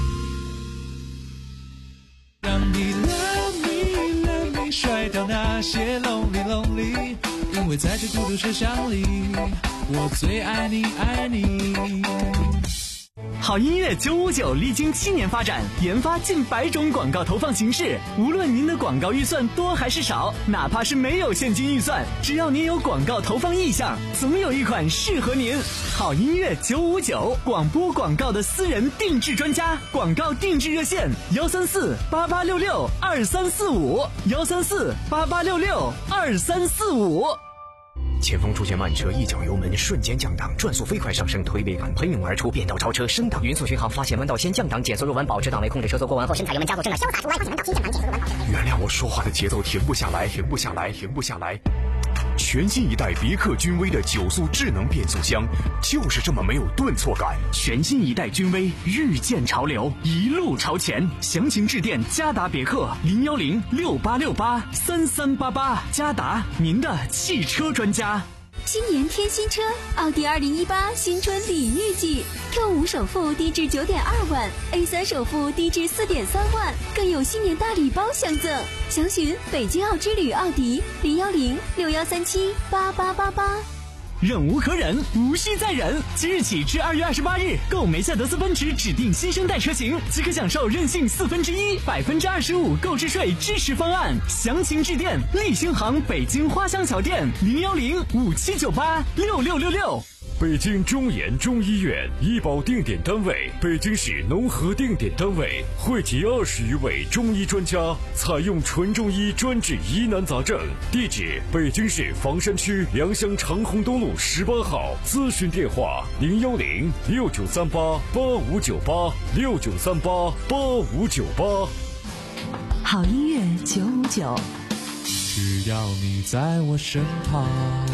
让你 love me love me 甩掉那些 lonely lonely， 因为在这孤独车厢里，我最爱你爱你。 好音乐九五九历经七年发展，研发近百种广告投放形式。无论您的广告预算多还是少，哪怕是没有现金预算，只要您有广告投放意向，总有一款适合您。好音乐九五九，广播广告的私人定制专家，广告定制热线：幺三四八八六六二三四五，幺三四八八六六二三四五。 前方出现慢车，一脚油门瞬间降档，转速飞快上升，推背感喷涌而出，变道超车升档，匀速巡航，发现弯道先降档，减速入弯，保持档位，控制车速过弯后，深踩油门加速，正在潇洒出弯，发现弯道先降档，减速入弯，保持。 原谅我说话的节奏停不下来，停不下来，停不下来。全新一代别克君威的九速智能变速箱，就是这么没有顿挫感。 全新一代君威日渐潮流，一路朝前。详情致电嘉达别克零幺零六八六八三三八八，嘉达您的汽车专家。 新年添新车，奥迪二零一八新春礼遇季 ，Q 五首付低至九点二万 ，A 三首付低至四点三万，更有新年大礼包相赠。详询北京奥之旅奥迪零幺零六幺三七八八八八。 忍无可忍，无需再忍。即日起至二月二十八日，购梅赛德斯奔驰指定新生代车型，即可享受任性四分之一、百分之二十五购置税支持方案。详情致电立星行北京花乡桥店零幺零五七九八六六六六。 北京中研中医院医保定点单位，北京市农合定点单位，汇集二十余位中医专家，采用纯中医专治疑难杂症。地址：北京市房山区良乡长虹东路十八号。咨询电话：零幺零六九三八八五九八六九三八八五九八。 好音乐九五九， 只要你在我身旁。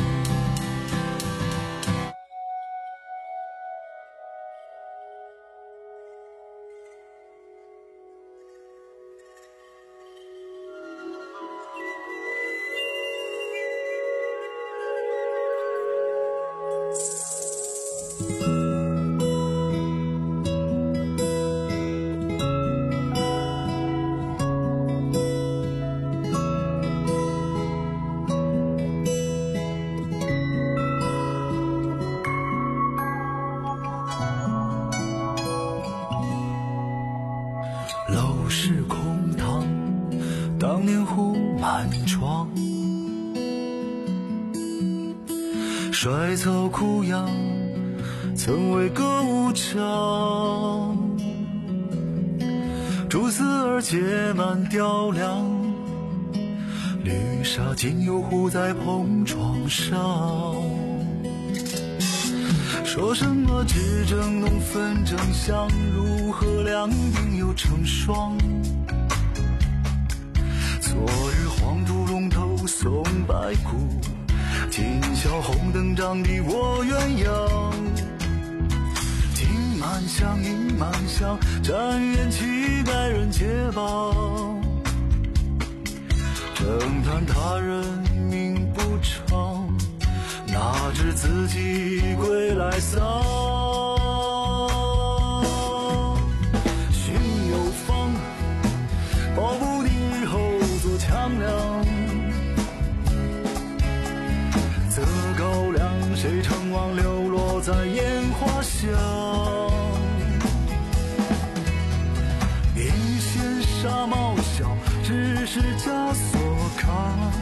楼市空堂，当年护满窗，衰草枯杨，曾为歌舞场。蛛丝儿结满雕梁，绿纱今又糊在蓬窗上。说什么只争浓粉争香，如何两鬓又成霜？昨日黄土龙头送白骨，今宵红灯帐底卧鸳鸯。金满箱银满箱，沾元气待人解绑。正叹他人命不长，哪知自己归来丧。心有方，保不定日后做强梁。择高粱，谁承望流落在烟花香？别嫌纱帽小，只是枷锁扛。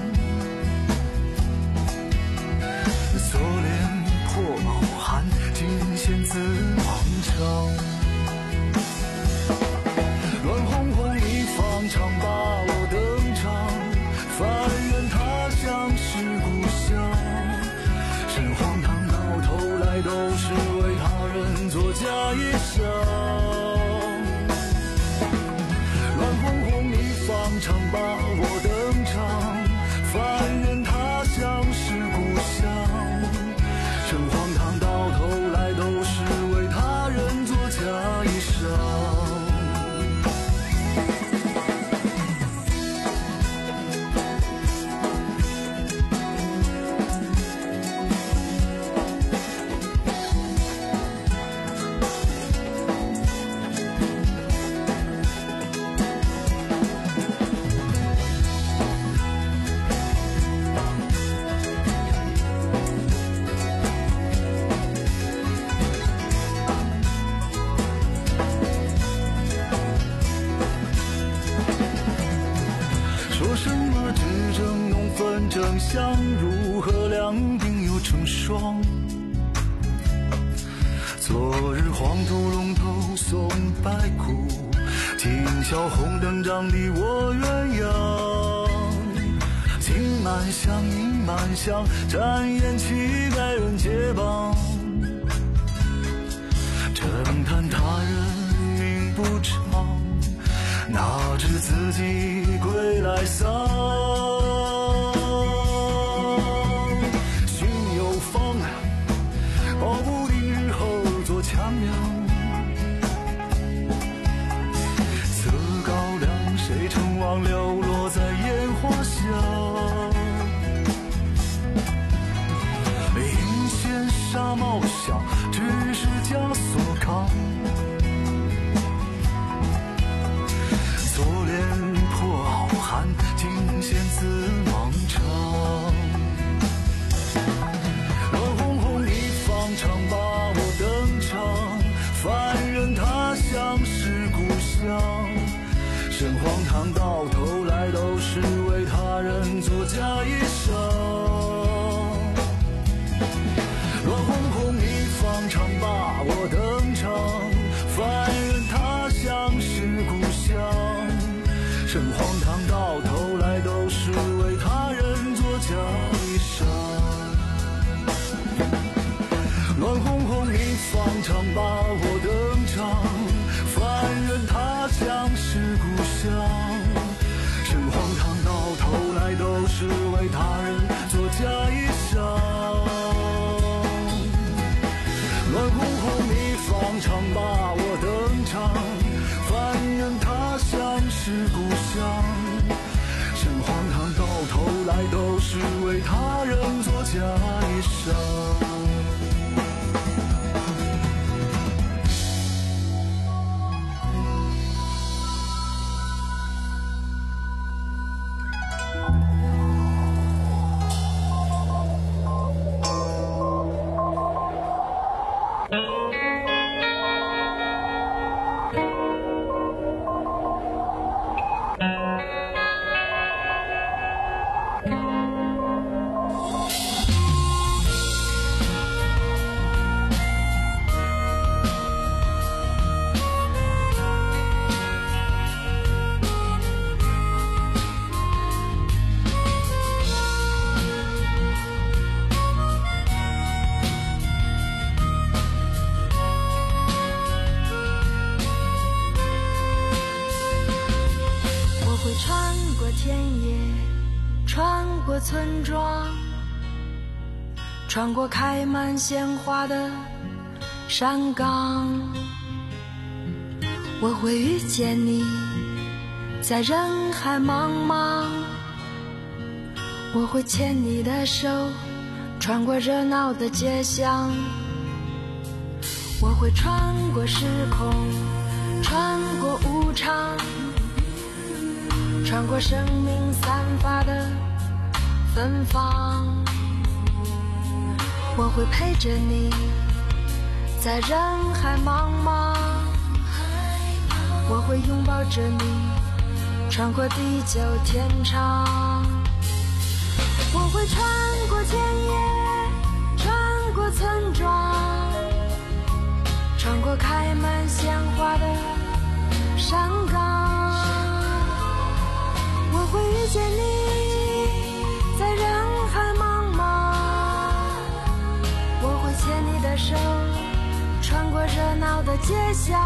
锁链破袄寒，尽显自往常。乱哄哄一方唱罢我登场，翻越他乡是故乡。神荒唐到头来都是为他人做嫁衣裳。乱哄哄一方唱罢我登场，翻越他乡是故乡。神荒唐到头来都是为他人做嫁衣裳。说什么只争浓粉争香，如何两鬓又成霜？昨日黄土龙头送白骨，今宵红灯帐底卧鸳鸯。金满箱银满箱，沾烟气待人解绑。正叹他人命不长，哪知自己归来丧。心有方，保不定日后做强梁。择高粱，谁承望流落在烟花香？ 沙冒小，只是枷锁扛。锁链破好汉，惊险自盲肠。乱哄哄一方唱把我登场，凡人他乡是故乡。神荒唐到头来都是为他人作嫁衣裳。乱哄哄一方唱罢我登场，凡人他乡是故乡。神荒唐到头来都是为他人作嫁衣裳。乱哄哄一方唱罢我登场，凡人他乡是故乡。神荒唐到头来都是为他人作嫁衣裳。乱哄哄一方唱罢我登场，凡人他乡是故乡。神荒唐到头来都是为他人作嫁衣裳。 村庄，穿过开满鲜花的山岗，我会遇见你，在人海茫茫。我会牵你的手，穿过热闹的街巷。我会穿过时空，穿过无常，穿过生命散发的芬芳。我会陪着你，在人海茫茫。我会拥抱着你，穿过地久天长。我会穿过田野，穿过村庄，穿过开满鲜花的山岗。我会遇见你，在人海茫茫。我会牵你的手，穿过热闹的街巷。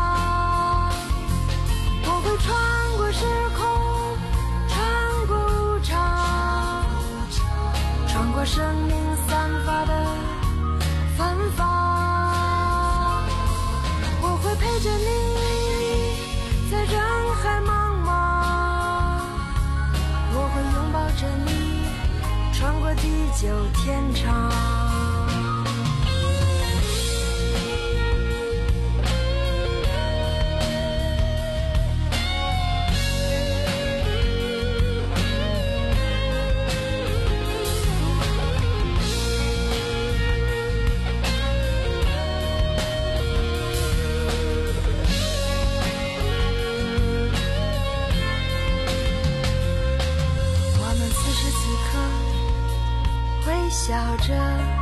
我会穿过时空，穿过无常，穿过生命散发的芬芳。我会陪着你，在人海茫茫。我会拥抱着你，穿过地久天长。笑着，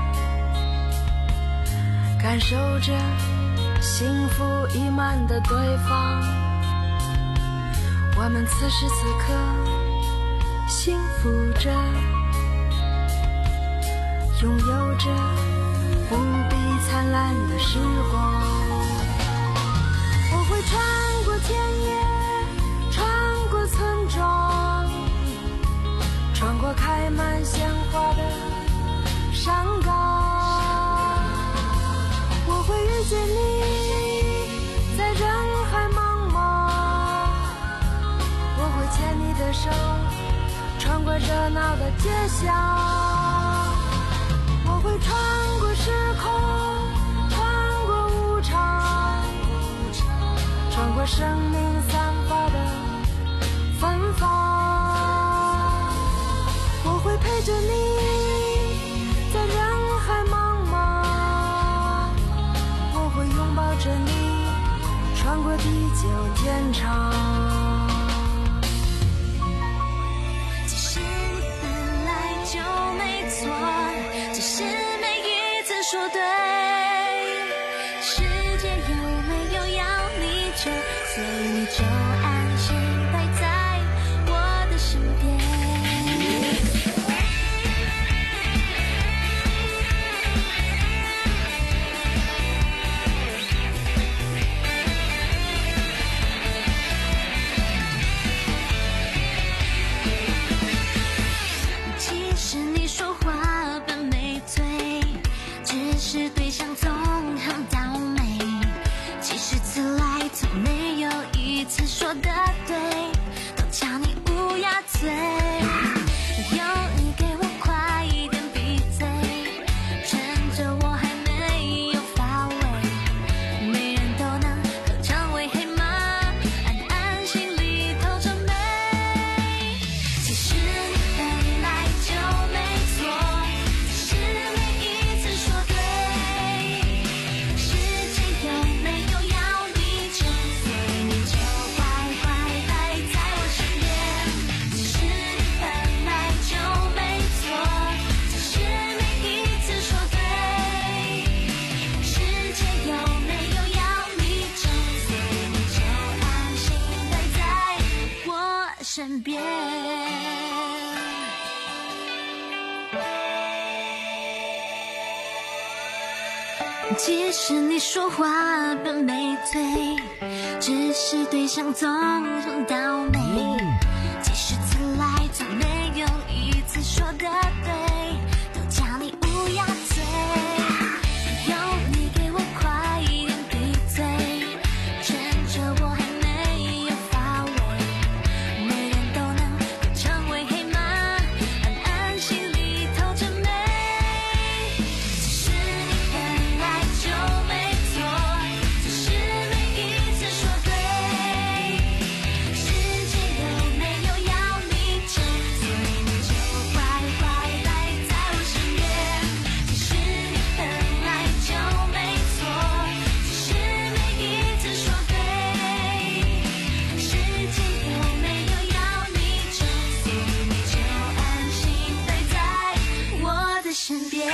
感受着幸福溢满的对方。我们此时此刻幸福着，拥有着无比灿烂的时光。我会穿过田野，穿过村庄，穿过开满鲜花的山岗。我会遇见你，在人海茫茫。我会牵你的手，穿过热闹的街巷。我会穿过时空， 过生命散发的芬芳。我会陪着你在人海茫茫，我会拥抱着你穿过地久天长。 其实你本来就没错，只是每一次说对。世界有没有要你救，所以你就安心待在我的身边。其实你说话本没对，只是对象总很倒霉。几十次来总没有一次说的对，都叫你乌鸦嘴。有你给我快一点闭嘴，趁着我还没有发威，每人都能歌唱为黑马，暗暗心里透着美。其实你本来就没错，只是每一次说对。世界有没有要你救，所以你就乖乖待在我身边。其实你本来就没错，只是每一次说对。世界有没有要你救，所以你就安心待在我身边。其实你说话本没对，只是对象总很倒霉。几十次来总没有一次说的对，都叫你乌鸦嘴。有你给我快一点闭嘴，趁着我还没有发威，每人都能歌唱为黑马，暗暗心里透着美。其实你本来就没错，只是每一次说对。世界有没有要你救，所以你就乖乖待在我身边。其实你本来就没错，只是每一次说对。世界有没有要你救，所以你就安心待在我的身边。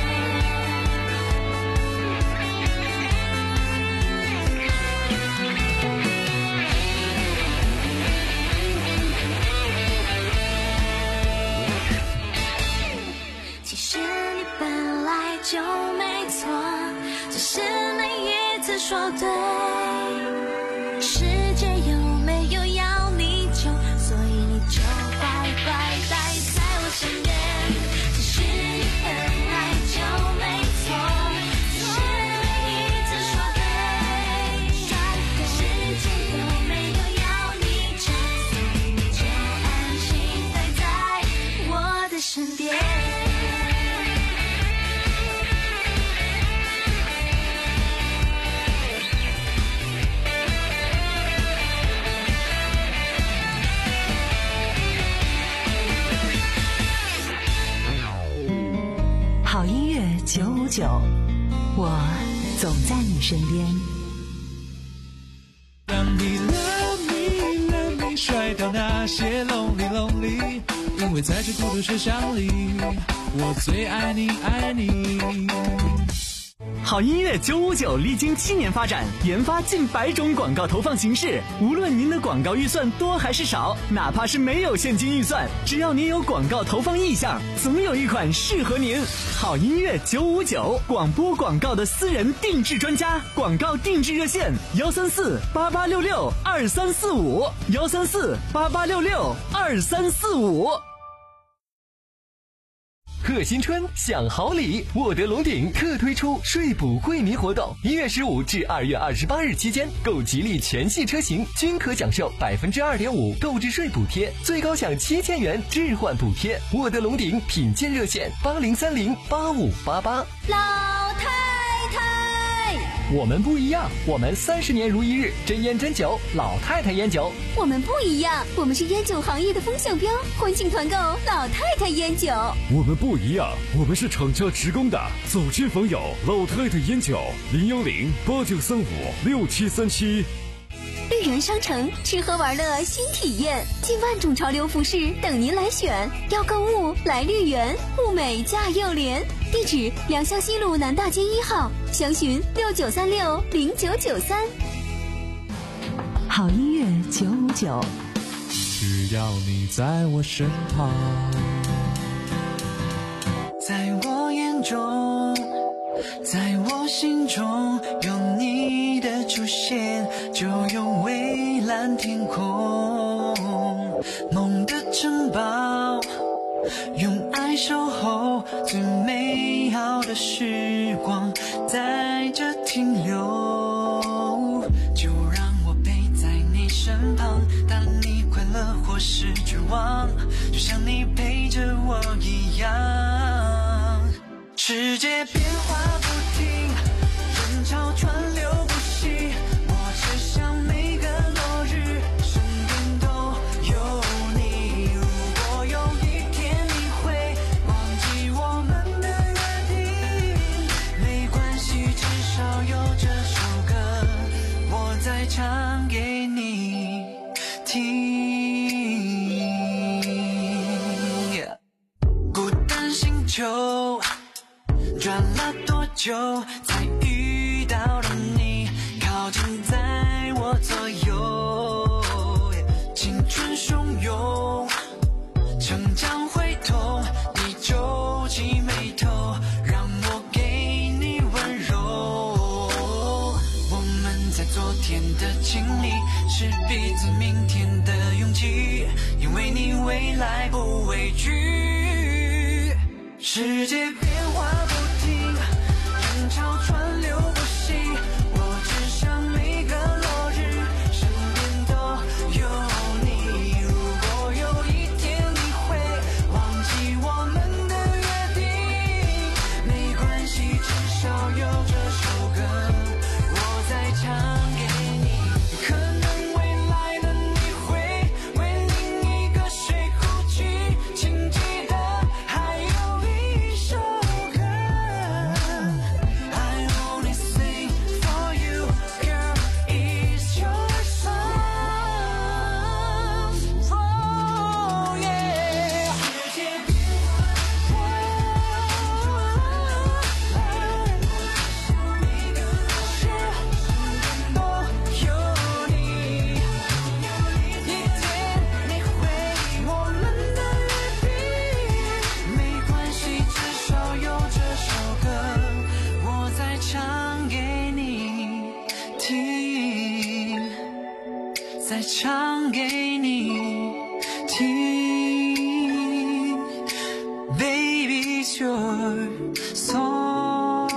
其实你本来就没错，只是每一次说对。世界有没有要你救，所以你就乖乖待在我身边。其实你本来就没错，只是每一次说对。世界有没有要你救，所以你就安心待在我的身边。 好音乐九五九，我总在你身边。 让你 love me love me 甩掉那些 lonely lonely， 因为在这孤独车厢里，我最爱你爱你。 好音乐九五九历经七年发展，研发近百种广告投放形式。无论您的广告预算多还是少，哪怕是没有现金预算，只要您有广告投放意向，总有一款适合您。好音乐九五九，广播广告的私人定制专家，广告定制热线：幺三四八八六六二三四五，幺三四八八六六二三四五。 贺新春享好礼，沃德龙鼎特推出税补惠民活动，一月十五至二月二十八日期间，购吉利全系车型均可享受百分之二点五购置税补贴，最高享七千元置换补贴。沃德龙鼎品鉴热线：八零三零八五八八。 老太太。 我们不一样，我们三十年如一日，真烟真酒，老太太烟酒。 我们不一样，我们是烟酒行业的风向标，欢庆团购老太太烟酒。 我们不一样，我们是厂家直供的，走亲访友，老太太烟酒，零幺零八九三五六七三七。 绿园商城，吃喝玩乐新体验，近万种潮流服饰等您来选。要购物来绿园，物美价又廉。地址：良乡西路南大街一号，详询六九三六零九九三。 好音乐九五九， 只要你在我身旁， 在我眼中，在我心中，有你的出现，就有蔚蓝天空。梦的城堡，用爱守候，最美好的时光在这停留。就让我陪在你身旁，当你快乐或是绝望，就像你陪着我一样。世界变化不停，人潮川流不息，我只想每个落日身边都有你。如果有一天你会忘记我们的约定，没关系，至少有这首歌我在唱给你听。孤单星球转了多久才遇到了你，靠近在我左右，青春汹涌，成长回头，你皱起眉头，让我给你温柔。我们在昨天的经历，是彼此明天的勇气，因为你未来不畏惧。世界变化不停，人潮川流不息，我只想每个落日身边都有你。如果有一天你会忘记我们的约定，没关系，至少有这首歌我在唱给你。可能未来的你会为另一个谁哭泣，请记得还有一首歌 I only sing for you, girl, it's your song. Oh yeah. 世界变化每个落日身边都有你。一天你会我们的约定，没关系，至少有这首歌我在唱给你听，在唱给你听。Baby, it's your song.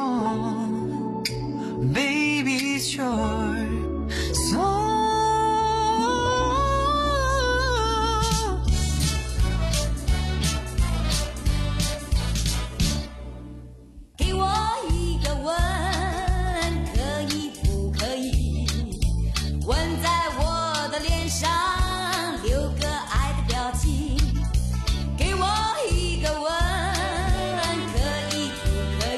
Baby, it's your song. 给我一个吻，可以不可以？吻在我的脸上，留个爱的表情。给我一个吻，可以不可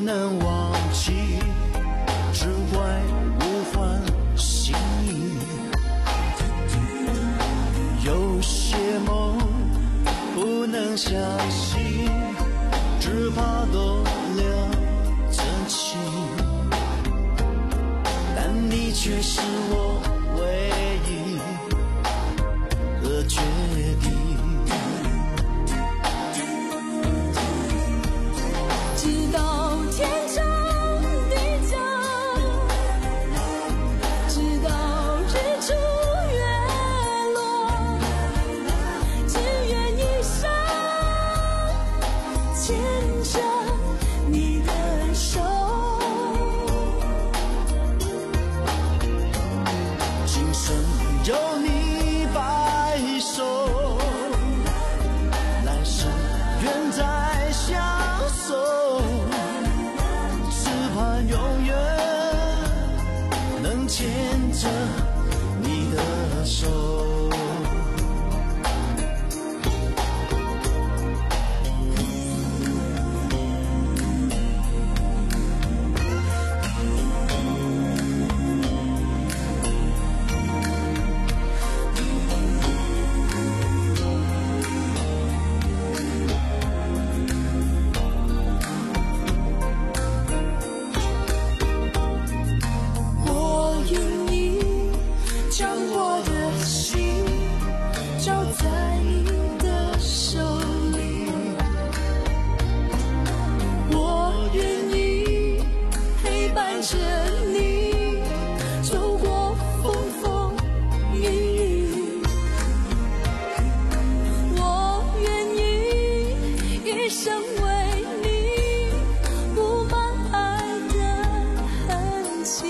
能忘记，只怪无换心意。有些梦不能相信，只怕都了真情，但你却是我唯一的决定。 直到天长地久，直到日出月落，只愿一生牵着你的手。 今生有你白首，来生愿再相守，只盼永远能牵着你的手。 我愿意将我的心交在你的手里，我愿意陪伴着你走过风风雨雨，我愿意一生为你布满爱的痕迹。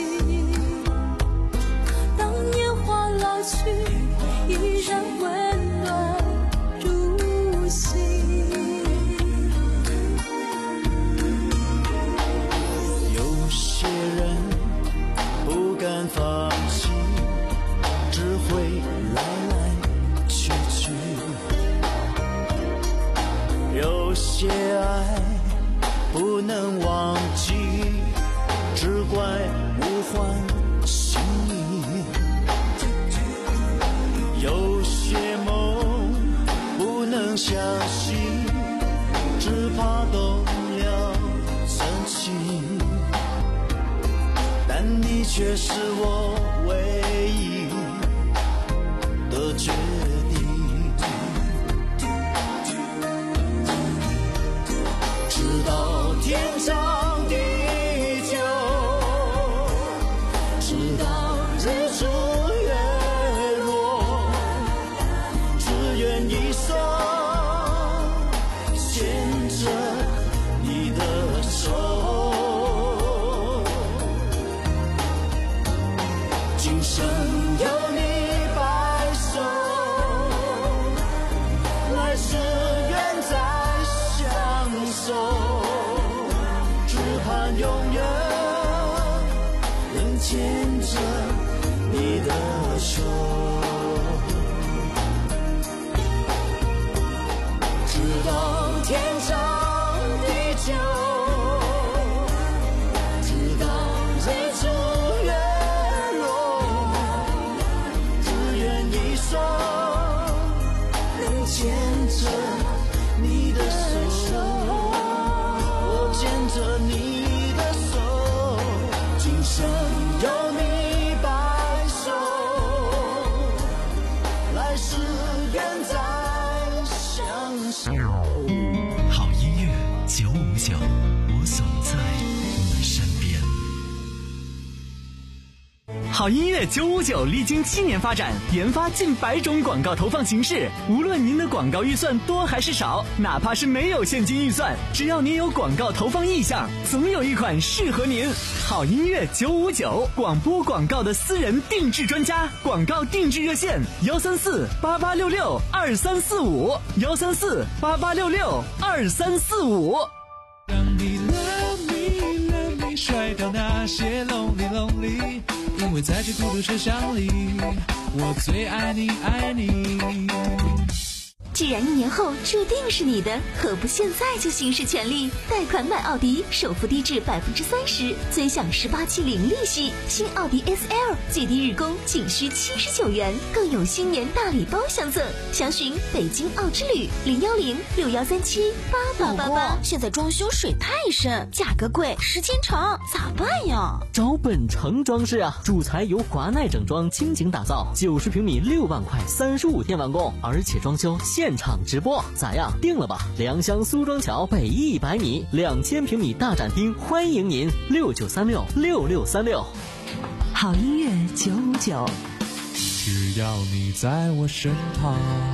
当年华老去，依然温暖如昔。 有些人不敢放弃，只会来来去去。有些爱不能忘记，只怪无换心意。有些梦不能相信，只怕动了真情，但你却是我唯一的决定。直到天长地久，直到日出月落，只愿一生牵着你的手。今生有你白首，来世愿再相守，只盼永远能牵着你的手。直到天长地久，直到日出月落，只愿一生能牵着你的手，我牵着你的手。今生有你白首，来世愿再相守。 好音乐九五九，我总在你身边。 好音乐九五九历经七年发展，研发近百种广告投放形式。无论您的广告预算多还是少，哪怕是没有现金预算，只要您有广告投放意向，总有一款适合您。好音乐九五九，广播广告的私人定制专家，广告定制热线：幺三四八八六六二三四五，幺三四八八六六二三四五。 让你 love me love me 甩掉那些 lonely lonely， 因为在这孤独车厢里，我最爱你爱你。 既然一年后注定是你的，何不现在就行使权利？贷款买奥迪，首付低至百分之三十，尊享十八期零利息。新奥迪 S L 最低日供仅需七十九元，更有新年大礼包相赠。详询北京奥之旅零幺零六幺三七八八八八。 现在装修水太深，价格贵，时间长，咋办呀？ 找本城装饰啊，主材由华奈整装倾情打造，九十平米六万块，三十五天完工，而且装修现场直播，咋样？定了吧？良乡苏庄桥北一百米，两千平米大展厅，欢迎您六九三六六六三六。 好音乐九五九， 只要你在我身旁。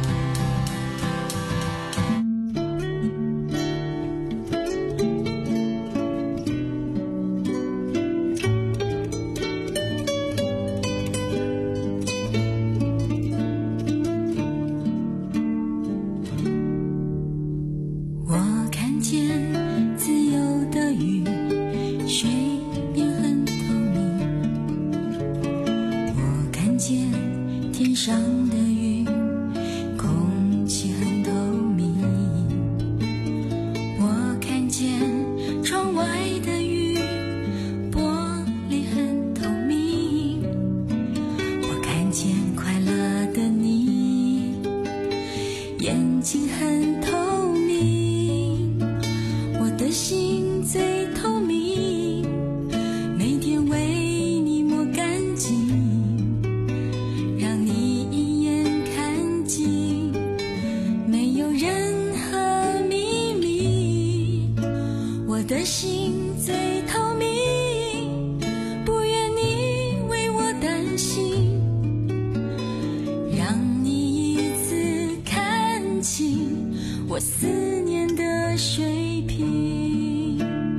我思念的水平。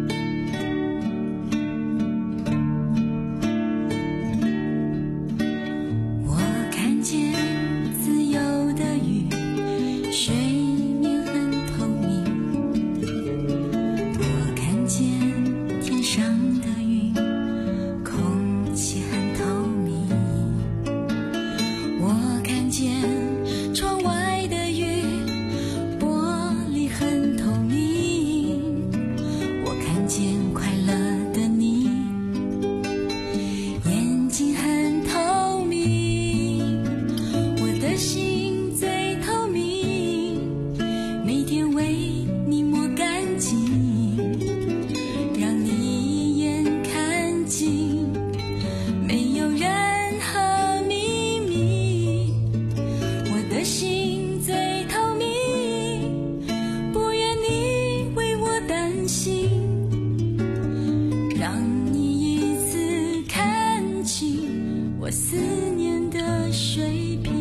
我看见自由的鱼，水面很透明。我看见天上的云，空气很透明。我看见窗外的雨，玻璃很透明。我看见快乐的你，眼睛很透明。我的心最透明，每天为你抹干净，让你一眼看尽，没有任何秘密。我的心最透明，不愿你为我担心，让你一次看清我思念的水平。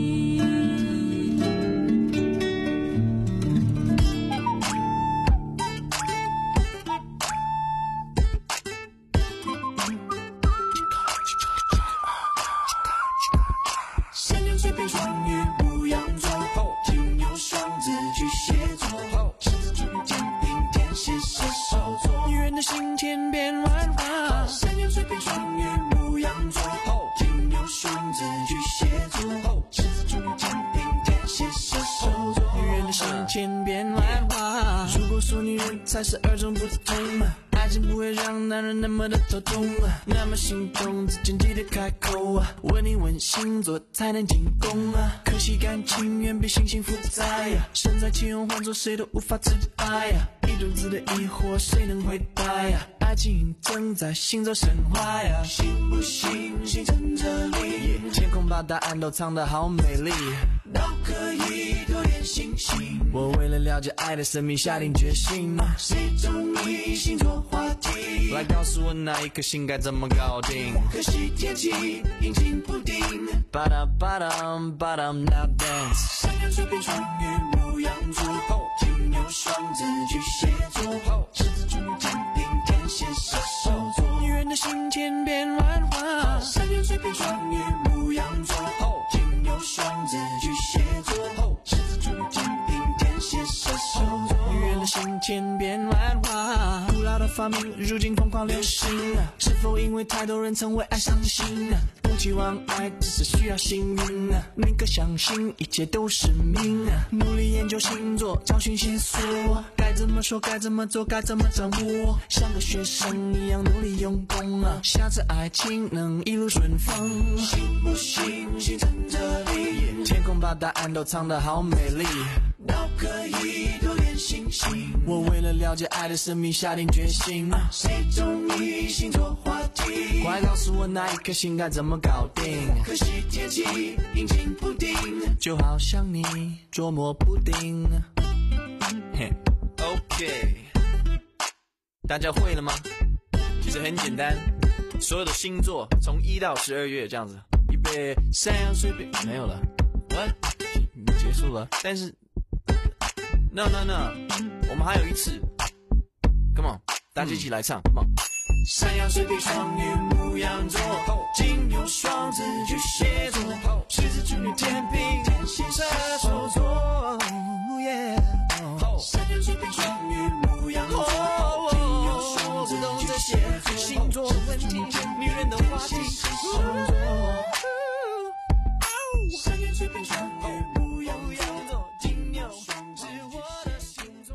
三年水瓶双鱼牧羊座，金牛双子巨蟹座，狮子处女天平天蝎射手座。女人的心千变万化，三年水瓶双鱼牧羊座，金牛双子巨蟹座，狮子处女天平天蝎射手座。女人的心千变万化，如果说女人才是二种不同，爱情不会让男人那么的头痛，那么心动之前记得开口啊，问一问星座才能进攻啊。可惜感情远比星星复杂呀，身在其中换做谁都无法自拔呀，一肚子的疑惑谁能回答呀？爱情正在行走神话呀，信不信星辰这里，天空把答案都藏得好美丽，都可以多点星星。我为了了解爱的神秘下定决心，谁中意星座话题？来告诉我那一颗星该怎么搞定？可惜天气阴晴不定，巴达巴达巴达 now dance。三羊水瓶双鱼牧羊座，金牛双子巨蟹座，狮子处女天平天蝎射手座。女人的心千变万化，三羊水瓶双鱼牧羊座，金牛双子巨蟹座，狮子处女天平天蝎射手座。女人的心千变万化，古老的发明，如今疯狂流行？是否因为太多人曾为爱伤心？不期望爱，只是需要幸运。宁可相信一切都是命。努力研究星座，找寻线索，该怎么说，该怎么做，该怎么掌握，像个学生一样努力用功。下次爱情能一路顺风，信不信星辰这里，天空把答案都藏得好美丽，都可以多点星星。我为了了解爱的神秘下定决心，谁中意星座话题？快告诉我那一颗星该怎么搞定？可惜天气阴晴不定，就好像你捉摸不定。嘿 ，OK， 大家会了吗？其实很简单，所有的星座从一到十二月这样子，预备山羊水瓶没有了 ，what 结束了，但是 no no no， 我们还有一次 ，come on， 大家一起来唱 ，come on。山羊水瓶双鱼牧羊座，金牛双子巨蟹座，狮子处女天秤天蝎射手座 ，yeah。山羊水瓶双鱼牧羊座，金牛双子巨蟹座，星座问题，女人的话题，双座。山羊水瓶双鱼牧羊座，金牛双子我的星座。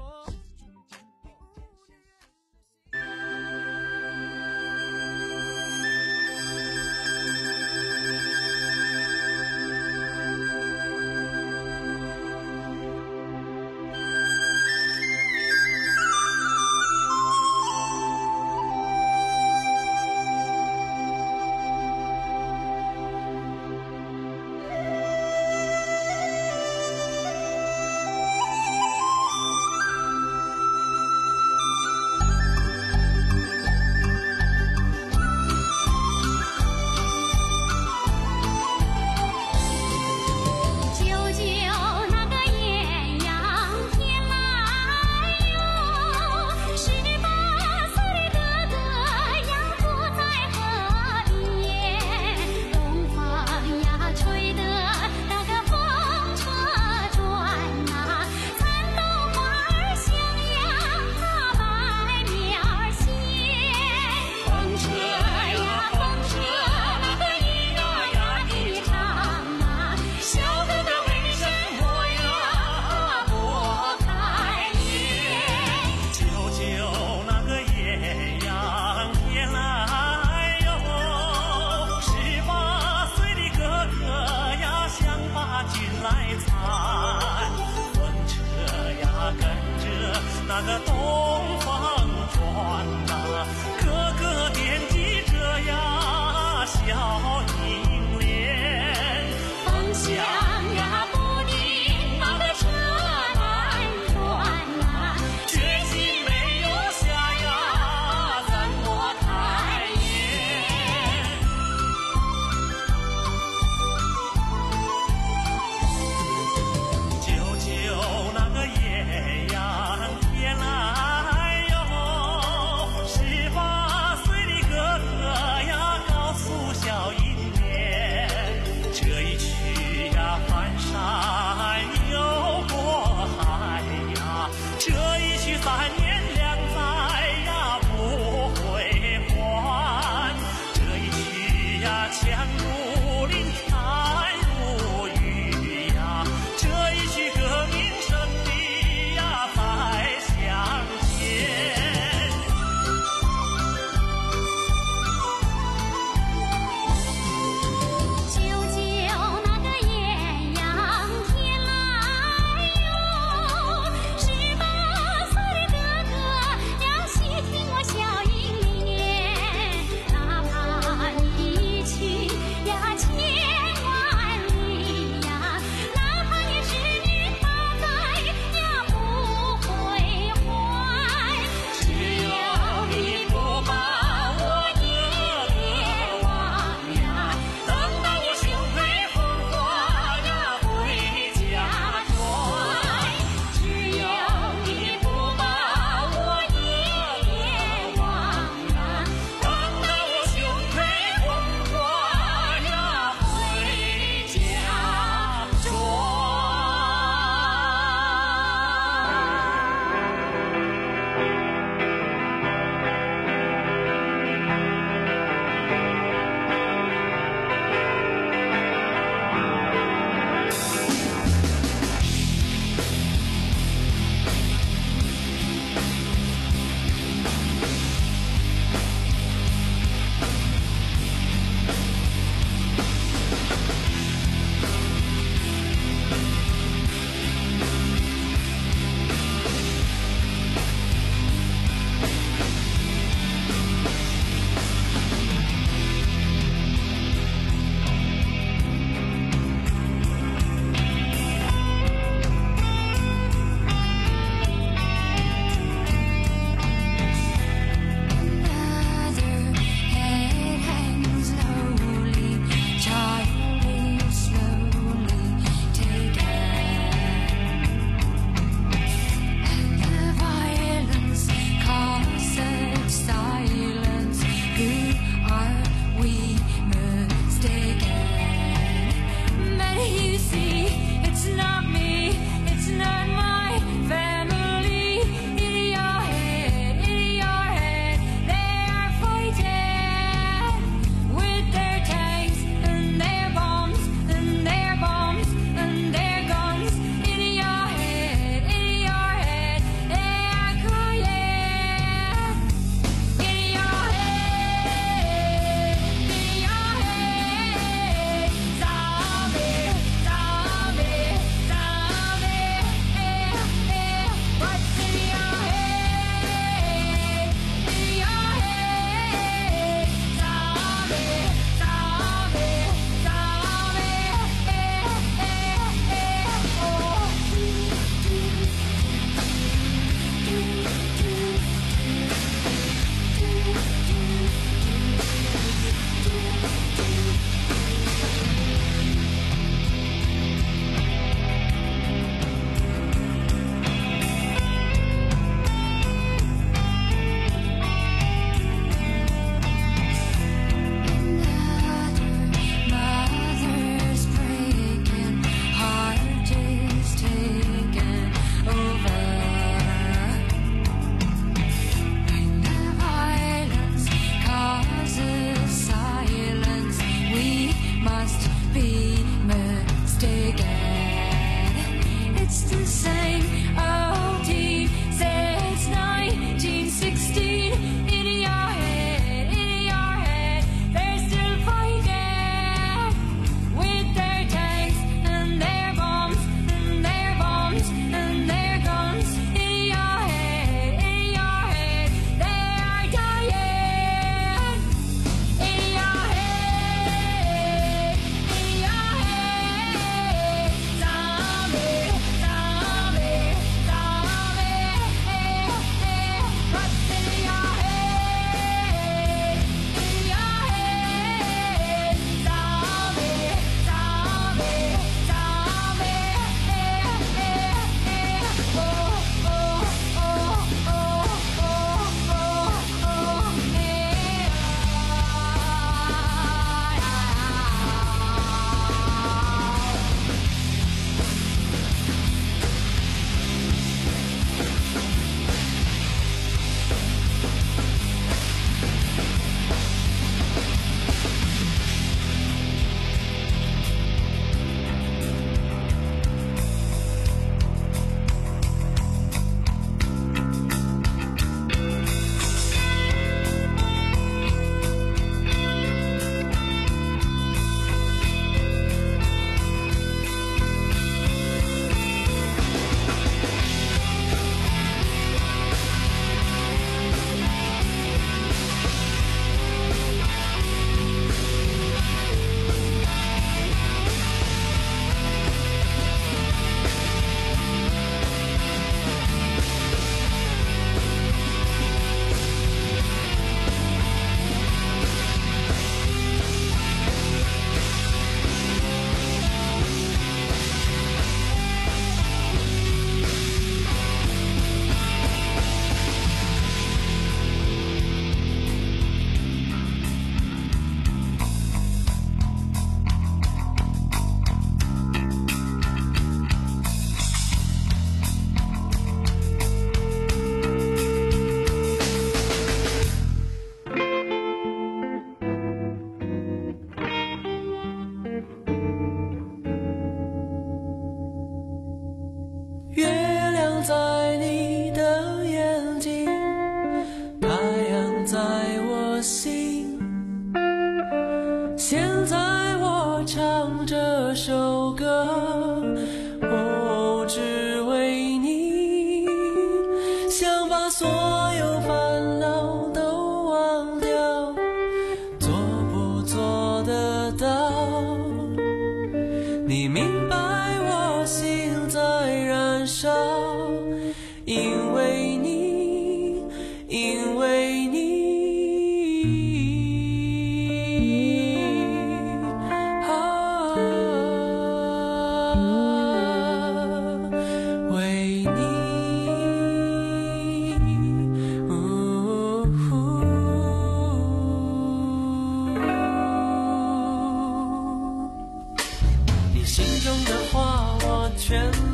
全